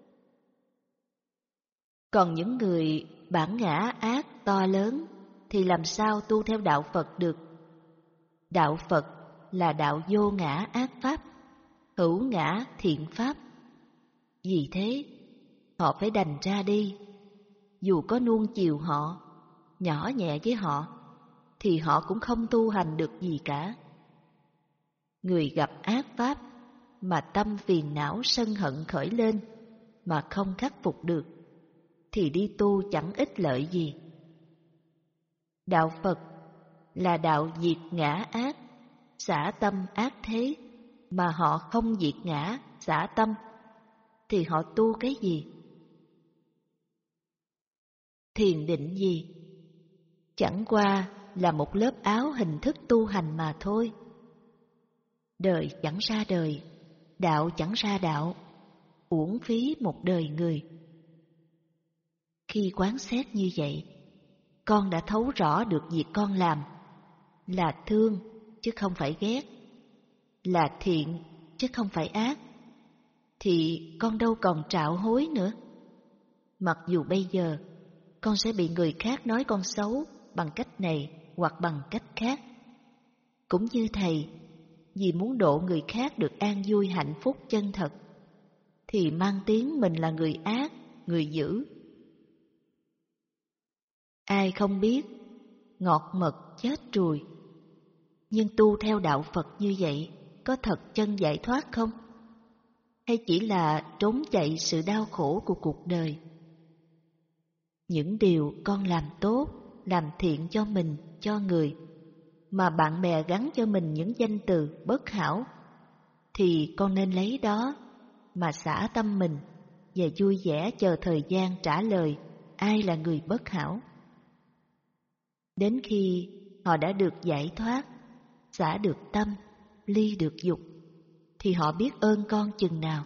Còn những người bản ngã ác to lớn thì làm sao tu theo đạo Phật được? Đạo Phật là đạo vô ngã ác pháp, hữu ngã thiện pháp. Vì thế, họ phải đành ra đi. Dù có nuông chiều họ, nhỏ nhẹ với họ, thì họ cũng không tu hành được gì cả. Người gặp ác pháp mà tâm phiền não sân hận khởi lên mà không khắc phục được, thì đi tu chẳng ích lợi gì. Đạo Phật là đạo diệt ngã ác, xả tâm ác thế, mà họ không diệt ngã, xả tâm, thì họ tu cái gì? Thiền định gì? Chẳng qua là một lớp áo hình thức tu hành mà thôi. Đời chẳng ra đời, đạo chẳng ra đạo, uổng phí một đời người. Khi quán xét như vậy, con đã thấu rõ được việc con làm là thương chứ không phải ghét, là thiện chứ không phải ác, thì con đâu còn trạo hối nữa. Mặc dù bây giờ con sẽ bị người khác nói con xấu bằng cách này hoặc bằng cách khác. Cũng như thầy, vì muốn độ người khác được an vui hạnh phúc chân thật, thì mang tiếng mình là người ác, người dữ. Ai không biết, ngọt mật chết ruồi. Nhưng tu theo đạo Phật như vậy, có thật chân giải thoát không? Hay chỉ là trốn chạy sự đau khổ của cuộc đời? Những điều con làm tốt, làm thiện cho mình, cho người, mà bạn bè gắn cho mình những danh từ bất hảo, thì con nên lấy đó mà xả tâm mình và vui vẻ chờ thời gian trả lời ai là người bất hảo. Đến khi họ đã được giải thoát, xả được tâm, ly được dục, thì họ biết ơn con chừng nào.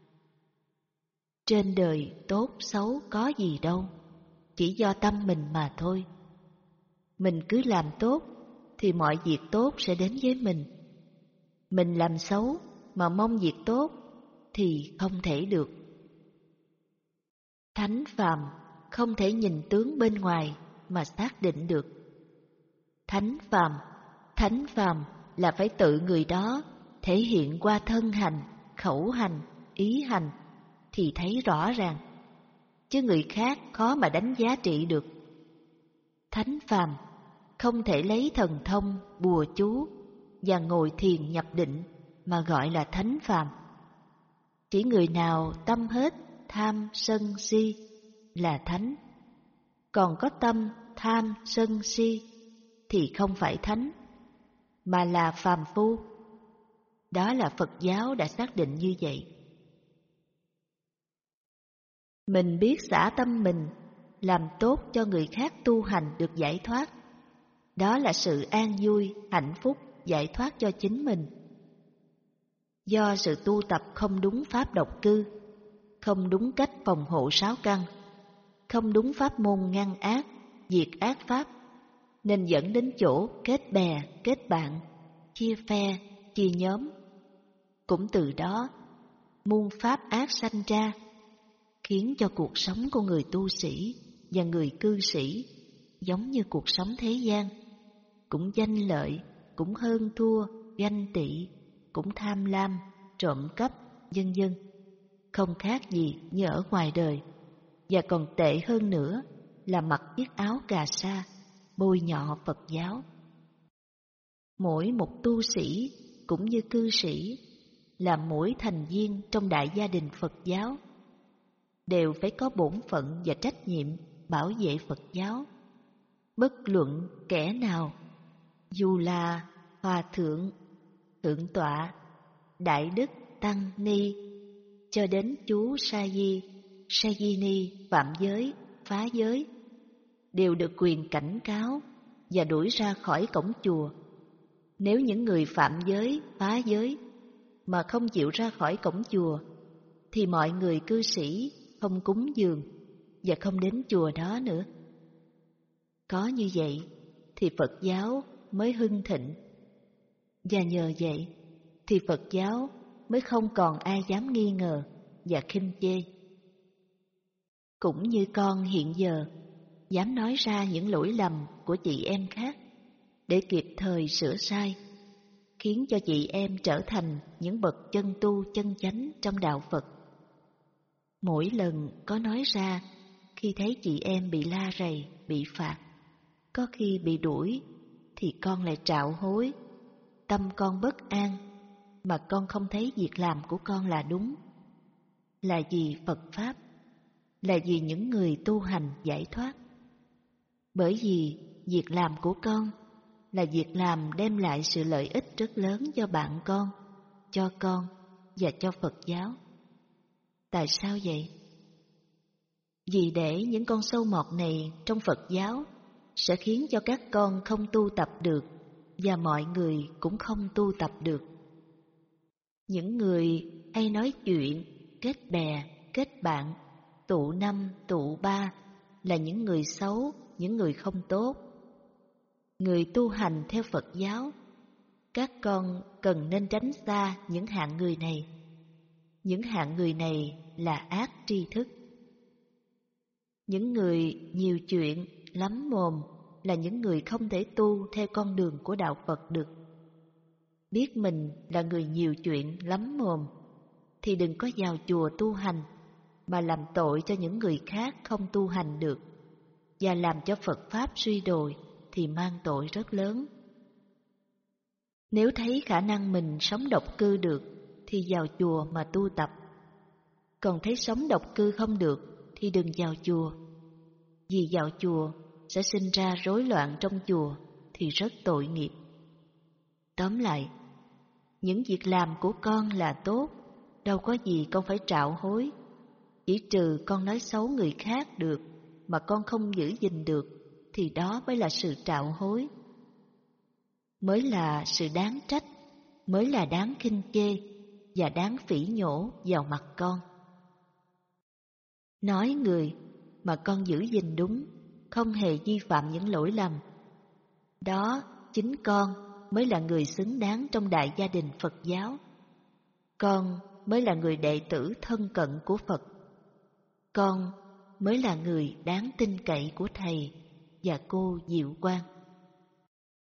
Trên đời tốt xấu có gì đâu, chỉ do tâm mình mà thôi. Mình cứ làm tốt thì mọi việc tốt sẽ đến với mình. Mình làm xấu mà mong việc tốt thì không thể được. Thánh phàm không thể nhìn tướng bên ngoài mà xác định được. Thánh phàm, thánh phàm là phải tự người đó thể hiện qua thân hành, khẩu hành, ý hành thì thấy rõ ràng, chứ người khác khó mà đánh giá trị được. Thánh phàm không thể lấy thần thông, bùa chú và ngồi thiền nhập định mà gọi là thánh phàm. Chỉ người nào tâm hết tham sân si là thánh, còn có tâm tham sân si thì không phải thánh, mà là phàm phu. Đó là Phật giáo đã xác định như vậy. Mình biết xả tâm mình, làm tốt cho người khác tu hành được giải thoát. Đó là sự an vui, hạnh phúc, giải thoát cho chính mình. Do sự tu tập không đúng pháp độc cư, không đúng cách phòng hộ sáu căn, không đúng pháp môn ngăn ác, diệt ác pháp, nên dẫn đến chỗ kết bè, kết bạn, chia phe, chia nhóm. Cũng từ đó, muôn pháp ác sanh ra, khiến cho cuộc sống của người tu sĩ và người cư sĩ giống như cuộc sống thế gian, cũng danh lợi, cũng hơn thua, ganh tị, cũng tham lam, trộm cắp, vân vân, không khác gì như ở ngoài đời, và còn tệ hơn nữa là mặc chiếc áo cà sa, bôi nhọ Phật giáo. Mỗi một tu sĩ cũng như cư sĩ là mỗi thành viên trong đại gia đình Phật giáo đều phải có bổn phận và trách nhiệm bảo vệ Phật giáo. Bất luận kẻ nào, dù là hòa thượng, thượng tọa, đại đức, tăng ni, cho đến chú sa di, sa di ni phạm giới, phá giới, đều được quyền cảnh cáo và đuổi ra khỏi cổng chùa. Nếu những người phạm giới, phá giới mà không chịu ra khỏi cổng chùa, thì mọi người cư sĩ không cúng dường và không đến chùa đó nữa. Có như vậy thì Phật giáo mới hưng thịnh, và nhờ vậy thì Phật giáo mới không còn ai dám nghi ngờ và khinh chê. Cũng như con hiện giờ dám nói ra những lỗi lầm của chị em khác để kịp thời sửa sai, khiến cho chị em trở thành những bậc chân tu chân chánh trong đạo Phật. Mỗi lần có nói ra, khi thấy chị em bị la rầy, bị phạt, có khi bị đuổi, thì con lại trạo hối. Tâm con bất an, mà con không thấy việc làm của con là đúng. Là vì Phật Pháp, là vì những người tu hành giải thoát. Bởi vì việc làm của con là việc làm đem lại sự lợi ích rất lớn cho bạn con, cho con và cho Phật giáo. Tại sao vậy? Vì để những con sâu mọt này trong Phật giáo sẽ khiến cho các con không tu tập được, và mọi người cũng không tu tập được. Những người hay nói chuyện, kết bè, kết bạn, tụ năm, tụ ba là những người xấu, những người không tốt. Người tu hành theo Phật giáo, các con cần nên tránh xa những hạng người này. Những hạng người này là ác tri thức. Những người nhiều chuyện, lắm mồm là những người không thể tu theo con đường của đạo Phật được. Biết mình là người nhiều chuyện, lắm mồm thì đừng có vào chùa tu hành, mà làm tội cho những người khác không tu hành được, và làm cho Phật Pháp suy đồi thì mang tội rất lớn. Nếu thấy khả năng mình sống độc cư được thì vào chùa mà tu tập. Còn thấy sống độc cư không được thì đừng vào chùa. Vì vào chùa sẽ sinh ra rối loạn trong chùa thì rất tội nghiệp. Tóm lại, những việc làm của con là tốt, đâu có gì con phải trạo hối. Chỉ trừ con nói xấu người khác được mà con không giữ gìn được, thì đó mới là sự trạo hối, mới là sự đáng trách, mới là đáng khinh chê và đáng phỉ nhổ vào mặt con. Nói người mà con giữ gìn đúng, không hề vi phạm những lỗi lầm, đó chính con mới là người xứng đáng trong đại gia đình Phật giáo. Con mới là người đệ tử thân cận của Phật. Con mới là người đáng tin cậy của Thầy và cô Diệu Quang.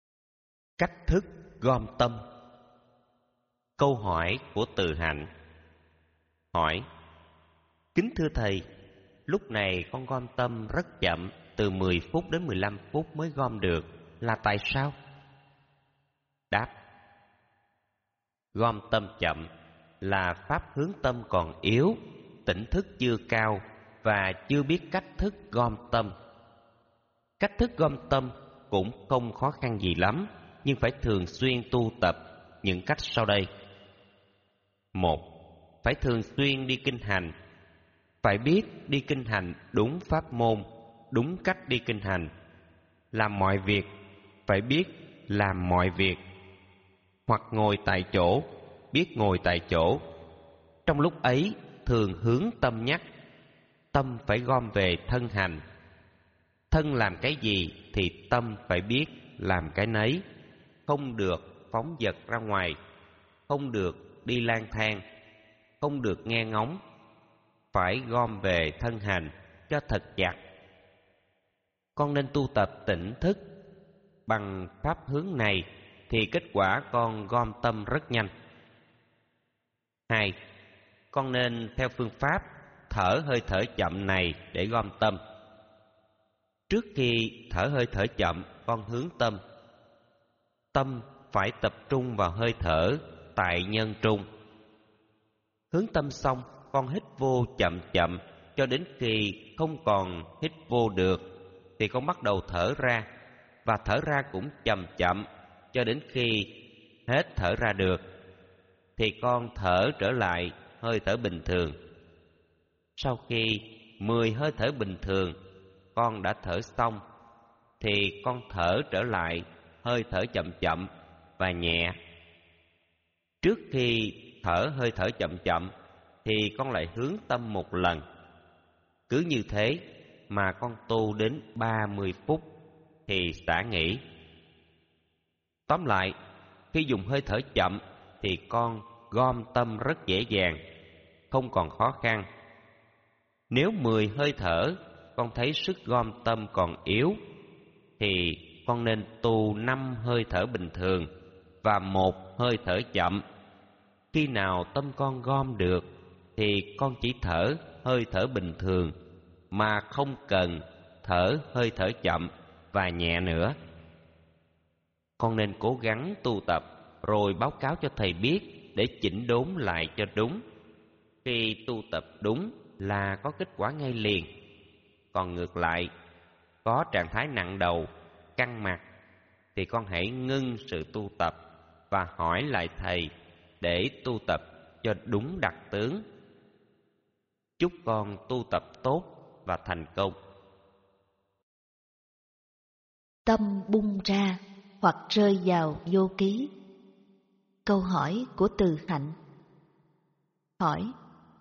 Cách thức gom tâm. Câu hỏi của Từ Hạnh. Hỏi: Kính thưa Thầy, lúc này con gom tâm rất chậm, từ mười phút đến mười lăm phút mới gom được, là tại sao? Đáp: Gom tâm chậm là pháp hướng tâm còn yếu, tỉnh thức chưa cao và chưa biết cách thức gom tâm. Cách thức gom tâm cũng không khó khăn gì lắm, nhưng phải thường xuyên tu tập những cách sau đây. Một, phải thường xuyên đi kinh hành. Phải biết đi kinh hành đúng pháp môn, đúng cách đi kinh hành. Làm mọi việc, phải biết làm mọi việc. Hoặc ngồi tại chỗ, biết ngồi tại chỗ. Trong lúc ấy thường hướng tâm nhắc, tâm phải gom về thân hành. Thân làm cái gì thì tâm phải biết làm cái nấy. Không được phóng dật ra ngoài, không được đi lang thang, không được nghe ngóng. Phải gom về thân hành cho thật chặt. Con nên tu tập tỉnh thức. Bằng pháp hướng này thì kết quả con gom tâm rất nhanh. Hai, con nên theo phương pháp thở hơi thở chậm này để gom tâm. Trước khi thở hơi thở chậm, con hướng tâm. Tâm phải tập trung vào hơi thở tại nhân trung. Hướng tâm xong, con hít vô chậm chậm cho đến khi không còn hít vô được thì con bắt đầu thở ra, và thở ra cũng chậm chậm cho đến khi hết thở ra được thì con thở trở lại hơi thở bình thường. Sau khi mười hơi thở bình thường con đã thở xong thì con thở trở lại hơi thở chậm chậm và nhẹ. Trước khi thở hơi thở chậm chậm thì con lại hướng tâm một lần. Cứ như thế mà con tu đến ba mươi phút thì xả nghỉ. Tóm lại, khi dùng hơi thở chậm thì con gom tâm rất dễ dàng, không còn khó khăn. Nếu mười hơi thở con thấy sức gom tâm còn yếu thì con nên tu năm hơi thở bình thường và một hơi thở chậm. Khi nào tâm con gom được thì con chỉ thở hơi thở bình thường mà không cần thở hơi thở chậm và nhẹ nữa. Con nên cố gắng tu tập rồi báo cáo cho thầy biết để chỉnh đốn lại cho đúng. Khi tu tập đúng là có kết quả ngay liền. Còn ngược lại, có trạng thái nặng đầu, căng mặt thì con hãy ngưng sự tu tập và hỏi lại thầy để tu tập cho đúng đặc tướng. Chúc con tu tập tốt và thành công. Tâm bung ra hoặc rơi vào vô ký. Câu hỏi của Từ Hạnh. Hỏi: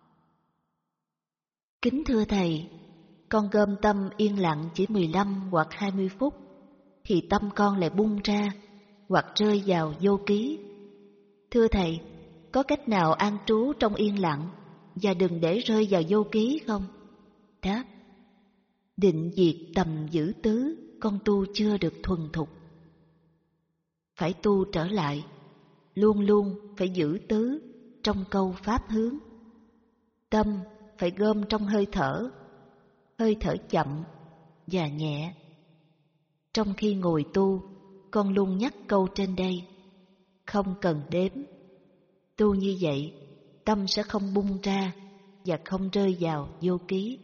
Kính thưa Thầy, con gom tâm yên lặng chỉ mười lăm hoặc hai mươi phút thì tâm con lại bung ra hoặc rơi vào vô ký. Thưa Thầy, có cách nào an trú trong yên lặng và đừng để rơi vào vô ký không? Đáp: Định diệt tầm giữ tứ con tu chưa được thuần thục. Phải tu trở lại, luôn luôn phải giữ tứ trong câu pháp hướng. Tâm phải gom trong hơi thở, hơi thở chậm và nhẹ. Trong khi ngồi tu, con luôn nhắc câu trên đây, không cần đếm. Tu như vậy, tâm sẽ không bung ra và không rơi vào vô ký.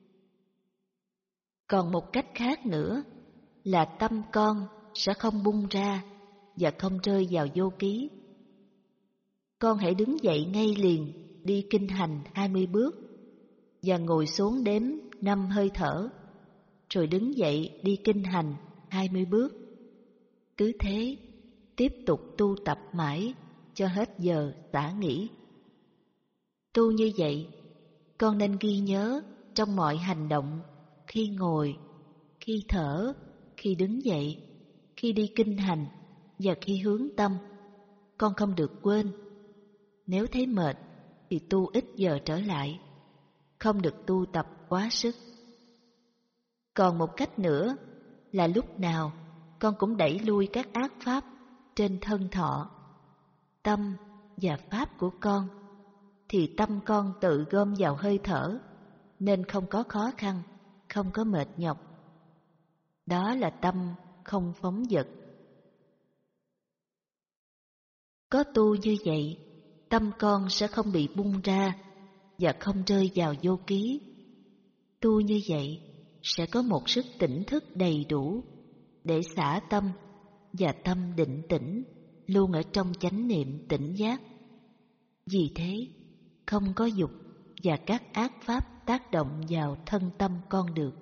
Còn một cách khác nữa là tâm con sẽ không bung ra và không rơi vào vô ký. Con hãy đứng dậy ngay liền, đi kinh hành hai mươi bước và ngồi xuống đếm năm hơi thở, rồi đứng dậy đi kinh hành hai mươi bước. Cứ thế, tiếp tục tu tập mãi cho hết giờ xả nghỉ. Tu như vậy, con nên ghi nhớ trong mọi hành động, khi ngồi, khi thở, khi đứng dậy, khi đi kinh hành và khi hướng tâm. Con không được quên. Nếu thấy mệt thì tu ít giờ trở lại, không được tu tập quá sức. Còn một cách nữa là lúc nào con cũng đẩy lui các ác pháp trên thân thọ, tâm và pháp của con, thì tâm con tự gom vào hơi thở, nên không có khó khăn, không có mệt nhọc. Đó là tâm không phóng dật. Có tu như vậy, tâm con sẽ không bị bung ra và không rơi vào vô ký. Tu như vậy sẽ có một sức tỉnh thức đầy đủ để xả tâm, và tâm định tĩnh luôn ở trong chánh niệm tỉnh giác. Vì thế, không có dục và các ác pháp tác động vào thân tâm con được.